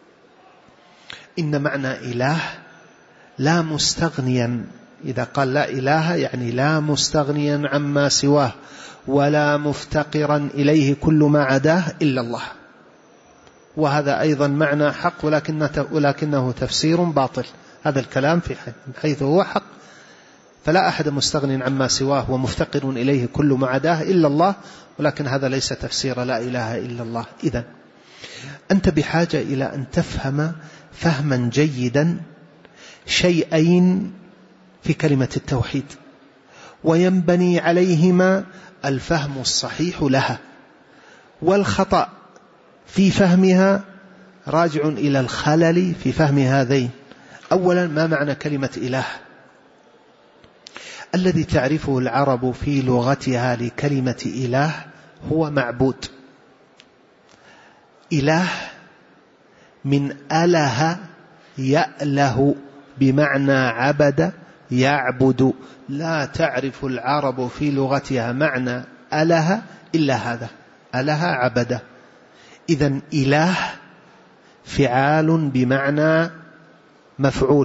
إن معنى إله لا مستغنيا، إذا قال لا إله يعني لا مستغنيا عما سواه ولا مفتقرا إليه كل ما عداه إلا الله، وهذا أيضا معنى حق، ولكنه تفسير باطل. هذا الكلام في حيث هو حق، فلا أحد مستغن عما سواه ومفتقر إليه كل ما عداه إلا الله، ولكن هذا ليس تفسير لا إله إلا الله. إذن أنت بحاجة إلى أن تفهم فهما جيدا شيئين في كلمة التوحيد، وينبني عليهما الفهم الصحيح لها، والخطأ في فهمها راجع إلى الخلل في فهم هذين. أولا، ما معنى كلمة إله؟ الذي تعرفه العرب في لغتها لكلمة إله هو معبود. إله من أله يأله، بمعنى عبد يعبد، لا تعرف العرب في لغتها معنى أله إلا هذا، أله عبد. إذن إله فعال بمعنى مفعول،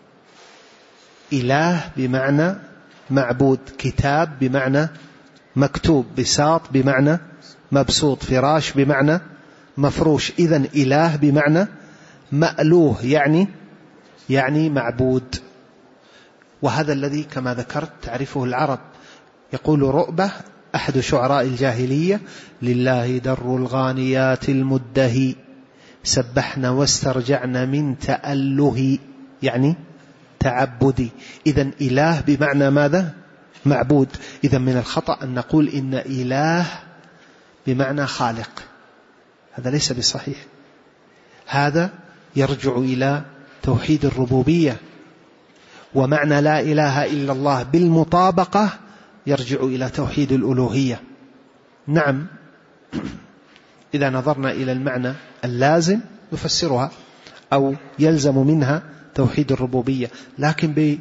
إله بمعنى معبود، كتاب بمعنى مكتوب، بساط بمعنى مبسوط، فراش بمعنى مفروش. إذن إله بمعنى مألوه، يعني يعني معبود. وهذا الذي كما ذكرت تعرفه العرب. يقول رؤبة أحد شعراء الجاهلية: لله در الغانيات المدهي سبحنا واسترجعنا من تأله، يعني تعبدي. إذن إله بمعنى ماذا؟ معبود. إذن من الخطأ أن نقول إن إله بمعنى خالق، هذا ليس بصحيح. هذا يرجع إلى توحيد الربوبية، ومعنى لا إله إلا الله بالمطابقة يرجع إلى توحيد الألوهية. نعم، إذا نظرنا إلى المعنى اللازم نفسرها أو يلزم منها توحيد الربوبية، لكن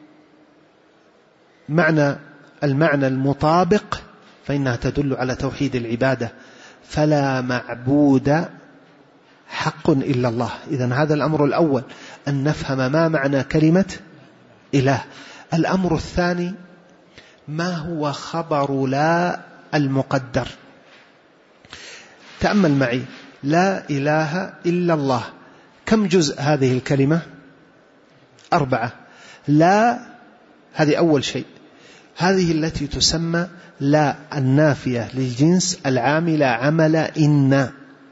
بمعنى المعنى المطابق فإنها تدل على توحيد العبادة. فلا معبود حق إلا الله. إذن هذا الأمر الأول، أن نفهم ما معنى كلمة إله. الأمر الثاني، ما هو خبر لا المقدر؟ تأمل معي، لا إله إلا الله، كم جزء هذه الكلمة؟ أربعة. لا هذه أول شيء، هذه التي تسمى لا النافية للجنس العاملة عمل إن.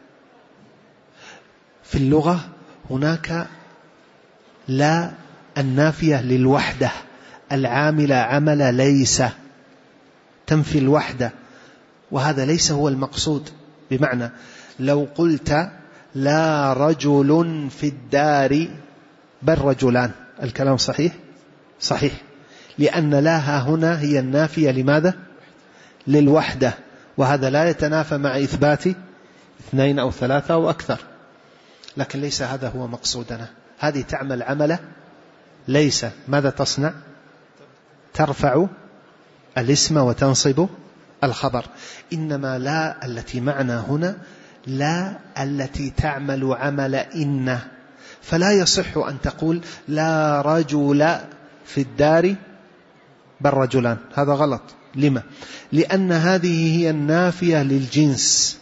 في اللغة هناك لا النافية للوحدة العاملة عمل ليس، تنفي الوحدة، وهذا ليس هو المقصود. بمعنى لو قلت لا رجل في الدار بل رجلان، الكلام صحيح؟ صحيح، لأن لا هنا هي النافية لماذا؟ للوحدة، وهذا لا يتنافى مع إثبات اثنين أو ثلاثة أو أكثر، لكن ليس هذا هو مقصودنا. هذه تعمل عمله ليس، ماذا تصنع؟ ترفع الاسم وتنصب الخبر. إنما لا التي معنا هنا لا التي تعمل عمل إن، فلا يصح أن تقول لا رجل في الدار بل رجلان، هذا غلط. لما؟ لأن هذه هي النافية للجنس،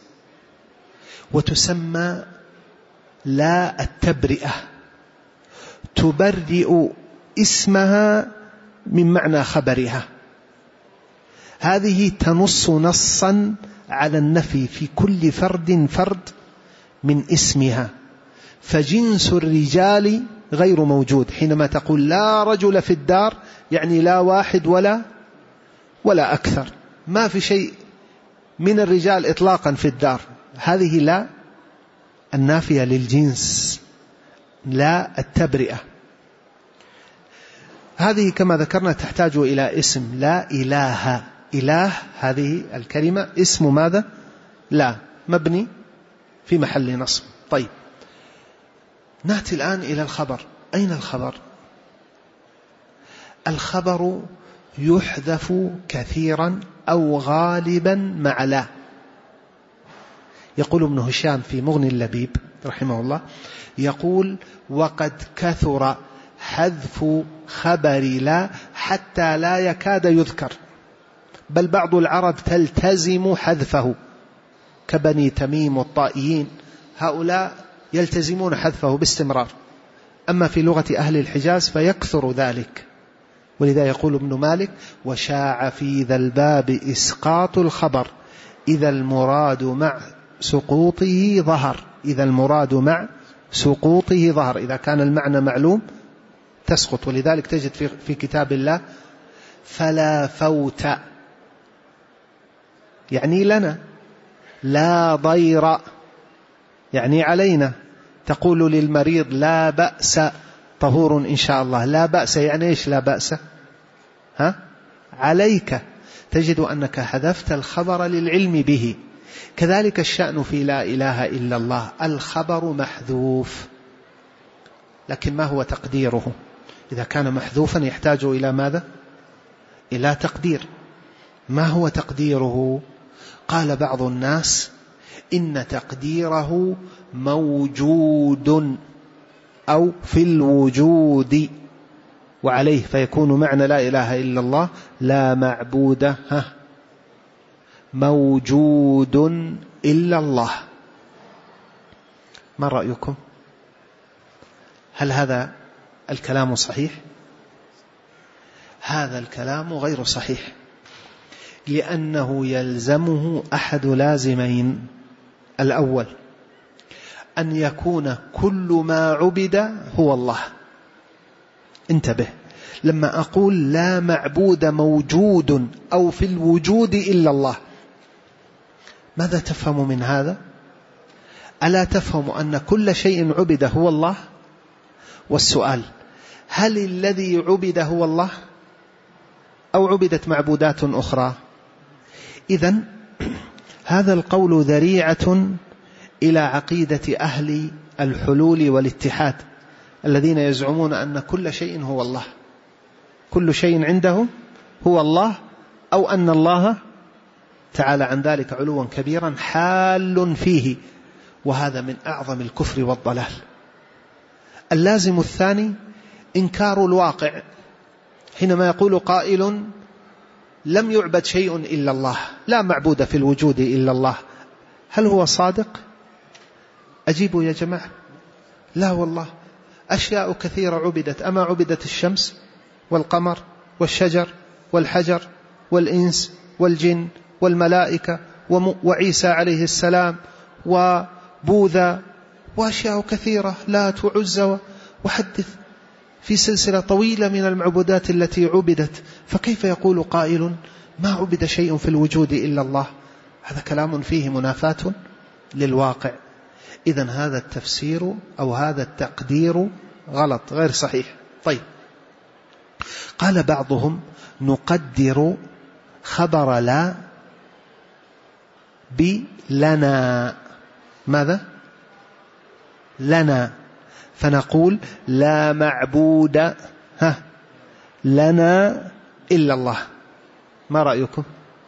وتسمى لا التبرئة، تبرئ اسمها من معنى خبرها. هذه تنص نصا على النفي في كل فرد فرد من اسمها، فجنس الرجال غير موجود. حينما تقول لا رجل في الدار يعني لا واحد ولا ولا أكثر، ما في شيء من الرجال إطلاقا في الدار. هذه لا النافية للجنس، لا التبرئة. هذه كما ذكرنا تحتاج إلى اسم، لا إله. إله هذه الكلمة اسم ماذا؟ لا، مبني في محل نصب. طيب، نأتي الآن إلى الخبر. أين الخبر؟ الخبر يحذف كثيرا أو غالبا مع لا. يقول ابن هشام في مغني اللبيب رحمه الله، يقول وقد كثر حذف خبر لا حتى لا يكاد يذكر، بل بعض العرب تلتزم حذفه كبني تميم والطائيين، هؤلاء يلتزمون حذفه باستمرار. أما في لغة أهل الحجاز فيكثر ذلك، ولذا يقول ابن مالك وشاع في ذا الباب إسقاط الخبر إذا المراد مع سقوطه ظهر. إذا المراد مع سقوطه ظهر، إذا كان المعنى معلوم تسقط. ولذلك تجد في, في كتاب الله فلا فوت يعني لنا، لا ضير يعني علينا. تقول للمريض لا بأس طهور إن شاء الله، لا بأس يعني إيش لا بأس؟ ها؟ عليك. تجد أنك حذفت الخبر للعلم به. كذلك الشأن في لا إله إلا الله، الخبر محذوف، لكن ما هو تقديره؟ إذا كان محذوفا يحتاج إلى ماذا؟ إلى تقدير. ما هو تقديره؟ قال بعض الناس إن تقديره موجود أو في الوجود، وعليه فيكون معنى لا إله إلا الله لا معبود ها موجود إلا الله. ما رأيكم؟ هل هذا الكلام صحيح؟ هذا الكلام غير صحيح، لأنه يلزمه أحد لازمين. الأول أن يكون كل ما عبد هو الله. انتبه، لما أقول لا معبود موجود أو في الوجود إلا الله، ماذا تفهم من هذا؟ ألا تفهم أن كل شيء عبد هو الله؟ والسؤال، هل الذي عبد هو الله أو عبدت معبودات أخرى؟ إذن هذا القول ذريعة إلى عقيدة أهل الحلول والاتحاد الذين يزعمون أن كل شيء هو الله، كل شيء عندهم هو الله، أو أن الله تعالى عن ذلك علوا كبيرا حال فيه، وهذا من أعظم الكفر والضلال. اللازم الثاني إنكار الواقع. حينما يقول قائل لم يعبد شيء إلا الله، لا معبود في الوجود إلا الله، هل هو صادق؟ أجيبوا يا جماعة، لا والله، أشياء كثيرة عبدت. أما عبدت الشمس والقمر والشجر والحجر والإنس والجن والملائكة وعيسى عليه السلام وبوذا وأشياء كثيرة لا تعز وحدث في سلسلة طويلة من المعبودات التي عبدت. فكيف يقول قائل ما عبد شيء في الوجود إلا الله؟ هذا كلام فيه منافاة للواقع. إذن هذا التفسير أو هذا التقدير غلط غير صحيح. طيب، قال بعضهم نقدر خبر لا بلنا. ماذا؟ لنا، فنقول لا معبود ها لنا إلا الله. ما رأيكم؟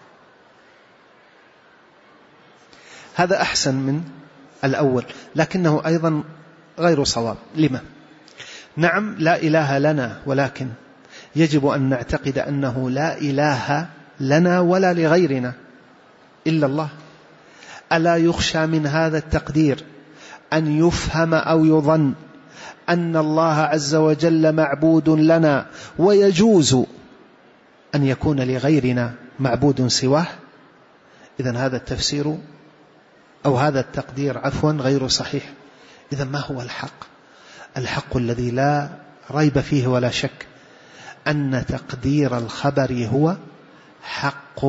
هذا أحسن من الأول، لكنه أيضا غير صواب. لما؟ نعم لا إله لنا، ولكن يجب أن نعتقد أنه لا إله لنا ولا لغيرنا إلا الله. ألا يخشى من هذا التقدير أن يفهم أو يظن أن الله عز وجل معبود لنا ويجوز أن يكون لغيرنا معبود سواه؟ إذن هذا التفسير أو هذا التقدير عفوا غير صحيح. إذن ما هو الحق؟ الحق الذي لا ريب فيه ولا شك أن تقدير الخبر هو حق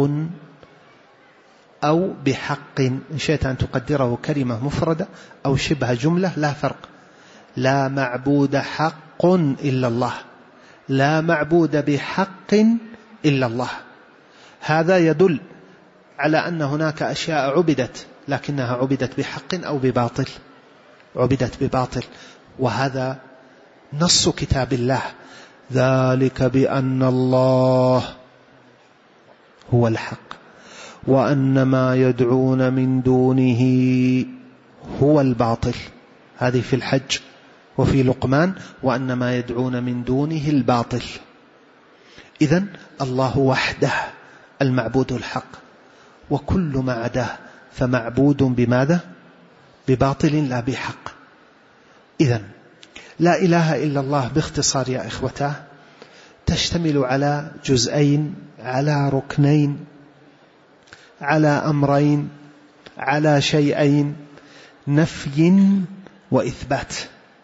أو بحق. إن شئت أن تقدره كلمة مفردة أو شبه جملة لا فرق. لا معبود حق إلا الله، لا معبود بحق إلا الله. هذا يدل على أن هناك أشياء عبدت، لكنها عبدت بحق أو بباطل، عبدت بباطل. وهذا نص كتاب الله: ذلك بأن الله هو الحق وأن ما يدعون من دونه هو الباطل. هذه في الحج وفي لقمان: وأن ما يدعون من دونه الباطل. إذن الله وحده المعبود الحق، وكل ما عداه فمعبود بماذا؟ بباطل لا بحق. إذن لا إله إلا الله باختصار يا إخوتاه تشتمل على جزئين، على ركنين، على أمرين، على شيئين: نفي وإثبات.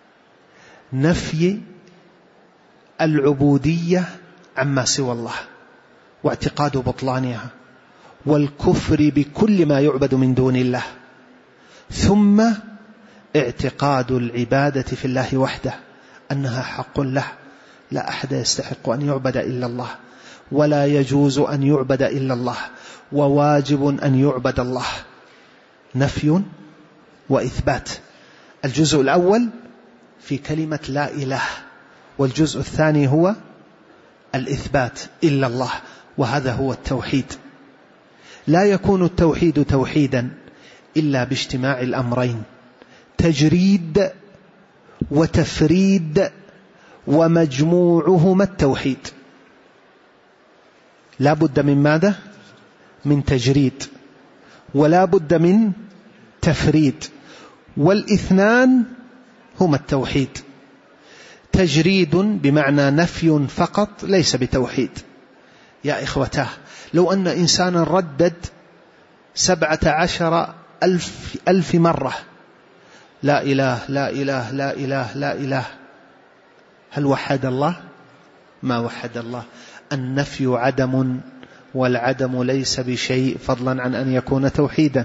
نفي العبودية عما سوى الله واعتقاد بطلانها والكفر بكل ما يعبد من دون الله، ثم اعتقاد العبادة في الله وحده أنها حق له، لا أحد يستحق أن يعبد إلا الله، ولا يجوز أن يعبد إلا الله، وواجب أن يعبد الله. نفي وإثبات. الجزء الأول في كلمة لا إله، والجزء الثاني هو الإثبات إلا الله، وهذا هو التوحيد. لا يكون التوحيد توحيدا إلا باجتماع الأمرين: تجريد وتفريد، ومجموعهما التوحيد. لا بد من ماذا؟ من تجريد، ولا بد من تفريد، والاثنان هما التوحيد. تجريد بمعنى نفي فقط ليس بتوحيد. يا إخوتاه، لو أن إنسانا ردد سبعة عشر ألف, ألف مرة لا إله لا إله لا إله لا إله، هل وحد الله؟ ما وحد الله. النفي عدم، والعدم ليس بشيء فضلا عن أن يكون توحيدا.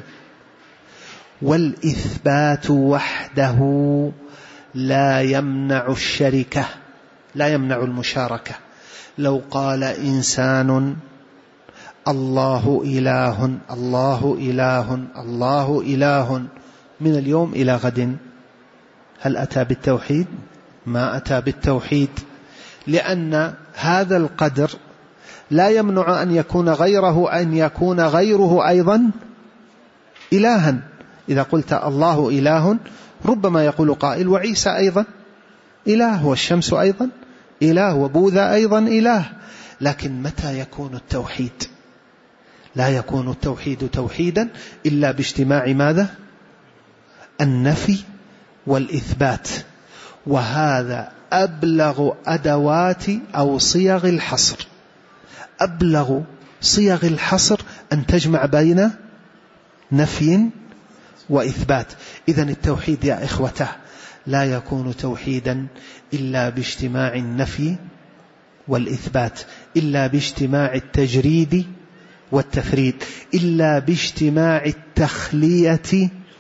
والإثبات وحده لا يمنع الشركة، لا يمنع المشاركة. لو قال إنسان الله إله الله إله الله إله من اليوم إلى غد، هل أتى بالتوحيد؟ ما أتى بالتوحيد، لأن هذا القدر لا يمنع أن يكون غيره أن يكون غيره أيضا إلها. إذا قلت الله إله ربما يقول قائل وعيسى أيضا إله، والشمس أيضا إله، وبوذا أيضا إله. لكن متى يكون التوحيد؟ لا يكون التوحيد توحيدا إلا باجتماع ماذا؟ النفي والإثبات. وهذا أبلغ أدوات أو صيغ الحصر. أبلغ صيغ الحصر أن تجمع بين نفي وإثبات. إذن التوحيد يا إخوته لا يكون توحيدا إلا باجتماع النفي والإثبات، إلا باجتماع التجريد والتفريد، إلا باجتماع التخلية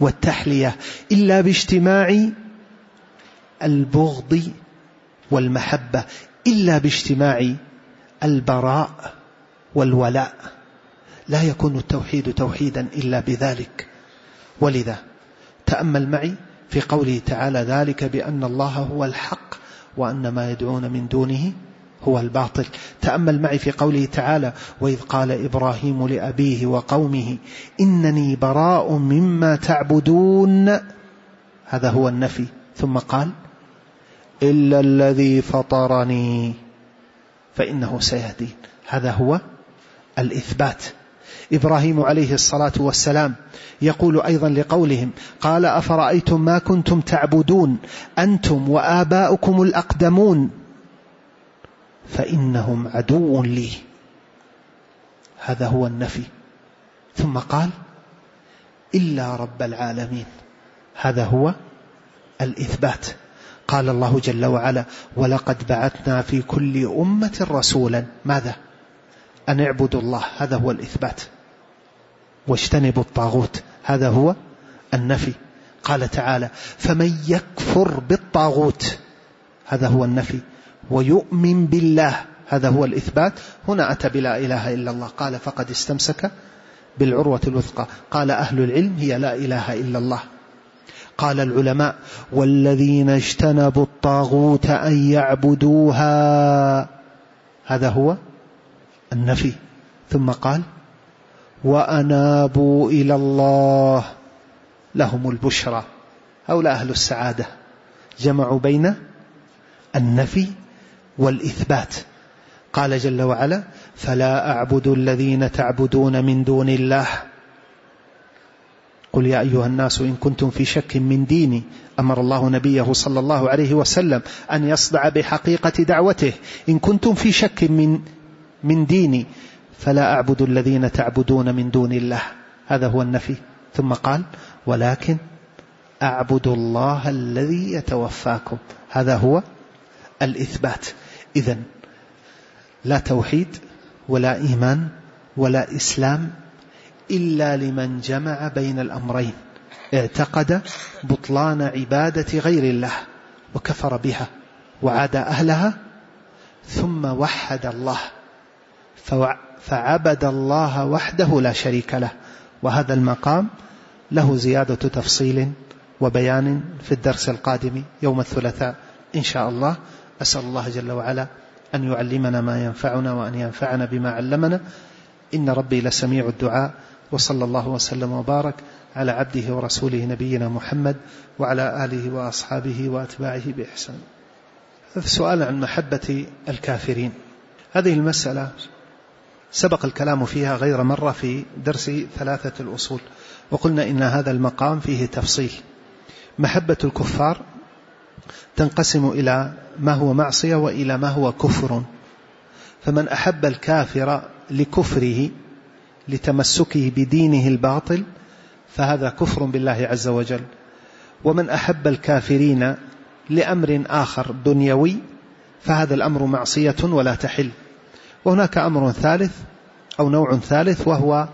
والتحلية إلا باجتماع البغض والمحبة، إلا باجتماع البراء والولاء. لا يكون التوحيد توحيدا إلا بذلك. ولذا تأمل معي في قوله تعالى: ذلك بأن الله هو الحق وأن ما يدعون من دونه هو الباطل. تأمل معي في قوله تعالى: وإذ قال إبراهيم لأبيه وقومه إنني براء مما تعبدون. هذا هو النفي. ثم قال: إلا الذي فطرني فإنه سيهدين. هذا هو الإثبات. إبراهيم عليه الصلاة والسلام يقول أيضا لقولهم: قال أفرأيتم ما كنتم تعبدون أنتم وآباؤكم الأقدمون فإنهم عدو لي. هذا هو النفي. ثم قال: إلا رب العالمين. هذا هو الإثبات. قال الله جل وعلا: ولقد بعثنا في كل أمة رسولا ماذا؟ أن اعبدوا الله. هذا هو الإثبات. واجتنبوا الطاغوت. هذا هو النفي. قال تعالى: فمن يكفر بالطاغوت. هذا هو النفي. ويؤمن بالله. هذا هو الإثبات. هنا أتى بلا إله إلا الله. قال: فقد استمسك بالعروة الوثقى. قال أهل العلم: هي لا إله إلا الله. قال العلماء: والذين اجتنبوا الطاغوت أن يعبدوها. هذا هو النفي. ثم قال: وأنابوا إلى الله لهم البشرى. هؤلاء أهل السعادة. جمعوا بين النفي والإثبات. قال جل وعلا: فلا أعبد الذين تعبدون من دون الله. قل يا أيها الناس إن كنتم في شك من ديني. أمر الله نبيه صلى الله عليه وسلم أن يصدع بحقيقة دعوته: إن كنتم في شك من من ديني فلا أعبد الذين تعبدون من دون الله. هذا هو النفي. ثم قال: ولكن أعبد الله الذي يتوفاكم. هذا هو الإثبات. إذن لا توحيد ولا إيمان ولا إسلام إلا لمن جمع بين الأمرين: اعتقد بطلان عبادة غير الله وكفر بها وعاد أهلها، ثم وحد الله فعبد الله وحده لا شريك له. وهذا المقام له زيادة تفصيل وبيان في الدرس القادم يوم الثلاثاء إن شاء الله. أسأل الله جل وعلا أن يعلمنا ما ينفعنا وأن ينفعنا بما علمنا. إن ربي لسميع الدعاء. وصلى الله وسلم وبارك على عبده ورسوله نبينا محمد وعلى آله وأصحابه وأتباعه بإحسان. سؤال عن محبة الكافرين. هذه المسألة سبق الكلام فيها غير مرة في درس ثلاثة الأصول، وقلنا إن هذا المقام فيه تفصيل. محبة الكفار تنقسم إلى ما هو معصية وإلى ما هو كفر. فمن أحب الكافر لكفره لتمسكه بدينه الباطل فهذا كفر بالله عز وجل. ومن أحب الكافرين لأمر آخر دنيوي فهذا الأمر معصية ولا تحل. وهناك أمر ثالث أو نوع ثالث، وهو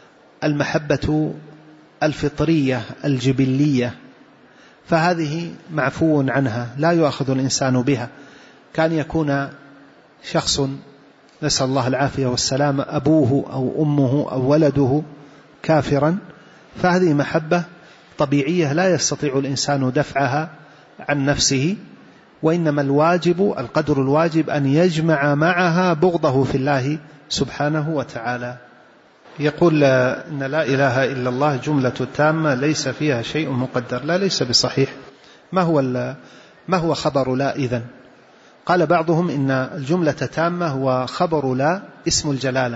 المحبة الفطرية الجبلية، فهذه معفو عنها لا يؤخذ الإنسان بها. كان يكون شخص نسأل الله العافية والسلام أبوه أو أمه أو ولده كافرا، فهذه محبة طبيعية لا يستطيع الإنسان دفعها عن نفسه، وإنما الواجب القدر الواجب أن يجمع معها بغضه في الله سبحانه وتعالى. يقول إن لا إله إلا الله جملة تامة ليس فيها شيء مقدر. لا، ليس بصحيح. ما هو ما هو خبر لا إذن؟ قال بعضهم إن الجملة تامة هو خبر لا اسم الجلالة،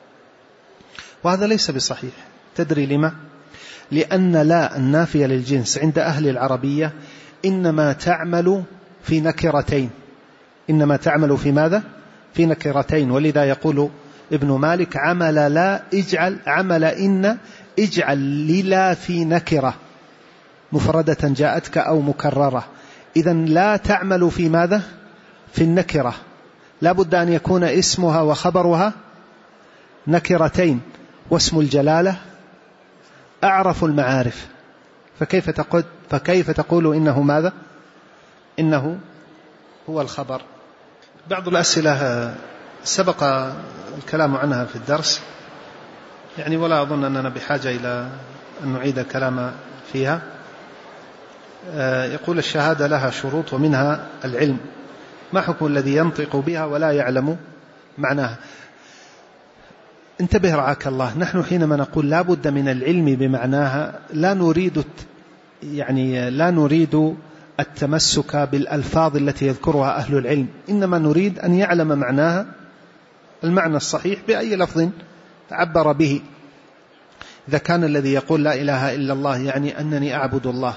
وهذا ليس بصحيح. تدري لما؟ لأن لا النافية للجنس عند أهل العربية إنما تعمل في نكرتين. إنما تعمل في ماذا؟ في نكرتين. ولذا يقول ابن مالك: عمل لا اجعل عمل إن اجعل للا في نكرة مفردة جاءتك أو مكررة. إذن لا تعمل في ماذا؟ في النكرة. لا بد أن يكون اسمها وخبرها نكرتين. واسم الجلالة أعرف المعارف، فكيف تقول, فكيف تقول إنه ماذا؟ إنه هو الخبر. بعض الأسئلة سبق الكلام عنها في الدرس يعني، ولا أظن أننا بحاجة إلى أن نعيد الكلام فيها. يقول الشهادة لها شروط ومنها العلم، ما حكم الذي ينطق بها ولا يعلم معناها؟ انتبه رعاك الله، نحن حينما نقول لا بد من العلم بمعناها لا نريد يعني لا نريد التمسك بالألفاظ التي يذكرها أهل العلم، إنما نريد أن يعلم معناها المعنى الصحيح بأي لفظ عبر به. إذا كان الذي يقول لا إله إلا الله يعني أنني أعبد الله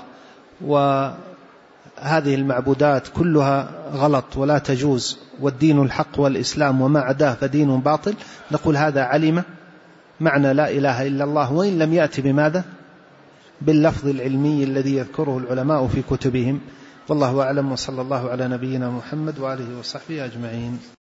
وهذه المعبودات كلها غلط ولا تجوز والدين الحق والإسلام وما عداه فدين باطل، نقول هذا علم معنى لا إله إلا الله وإن لم يأتي بماذا؟ باللفظ العلمي الذي يذكره العلماء في كتبهم. والله أعلم، وصلى الله على نبينا محمد وآله وصحبه أجمعين.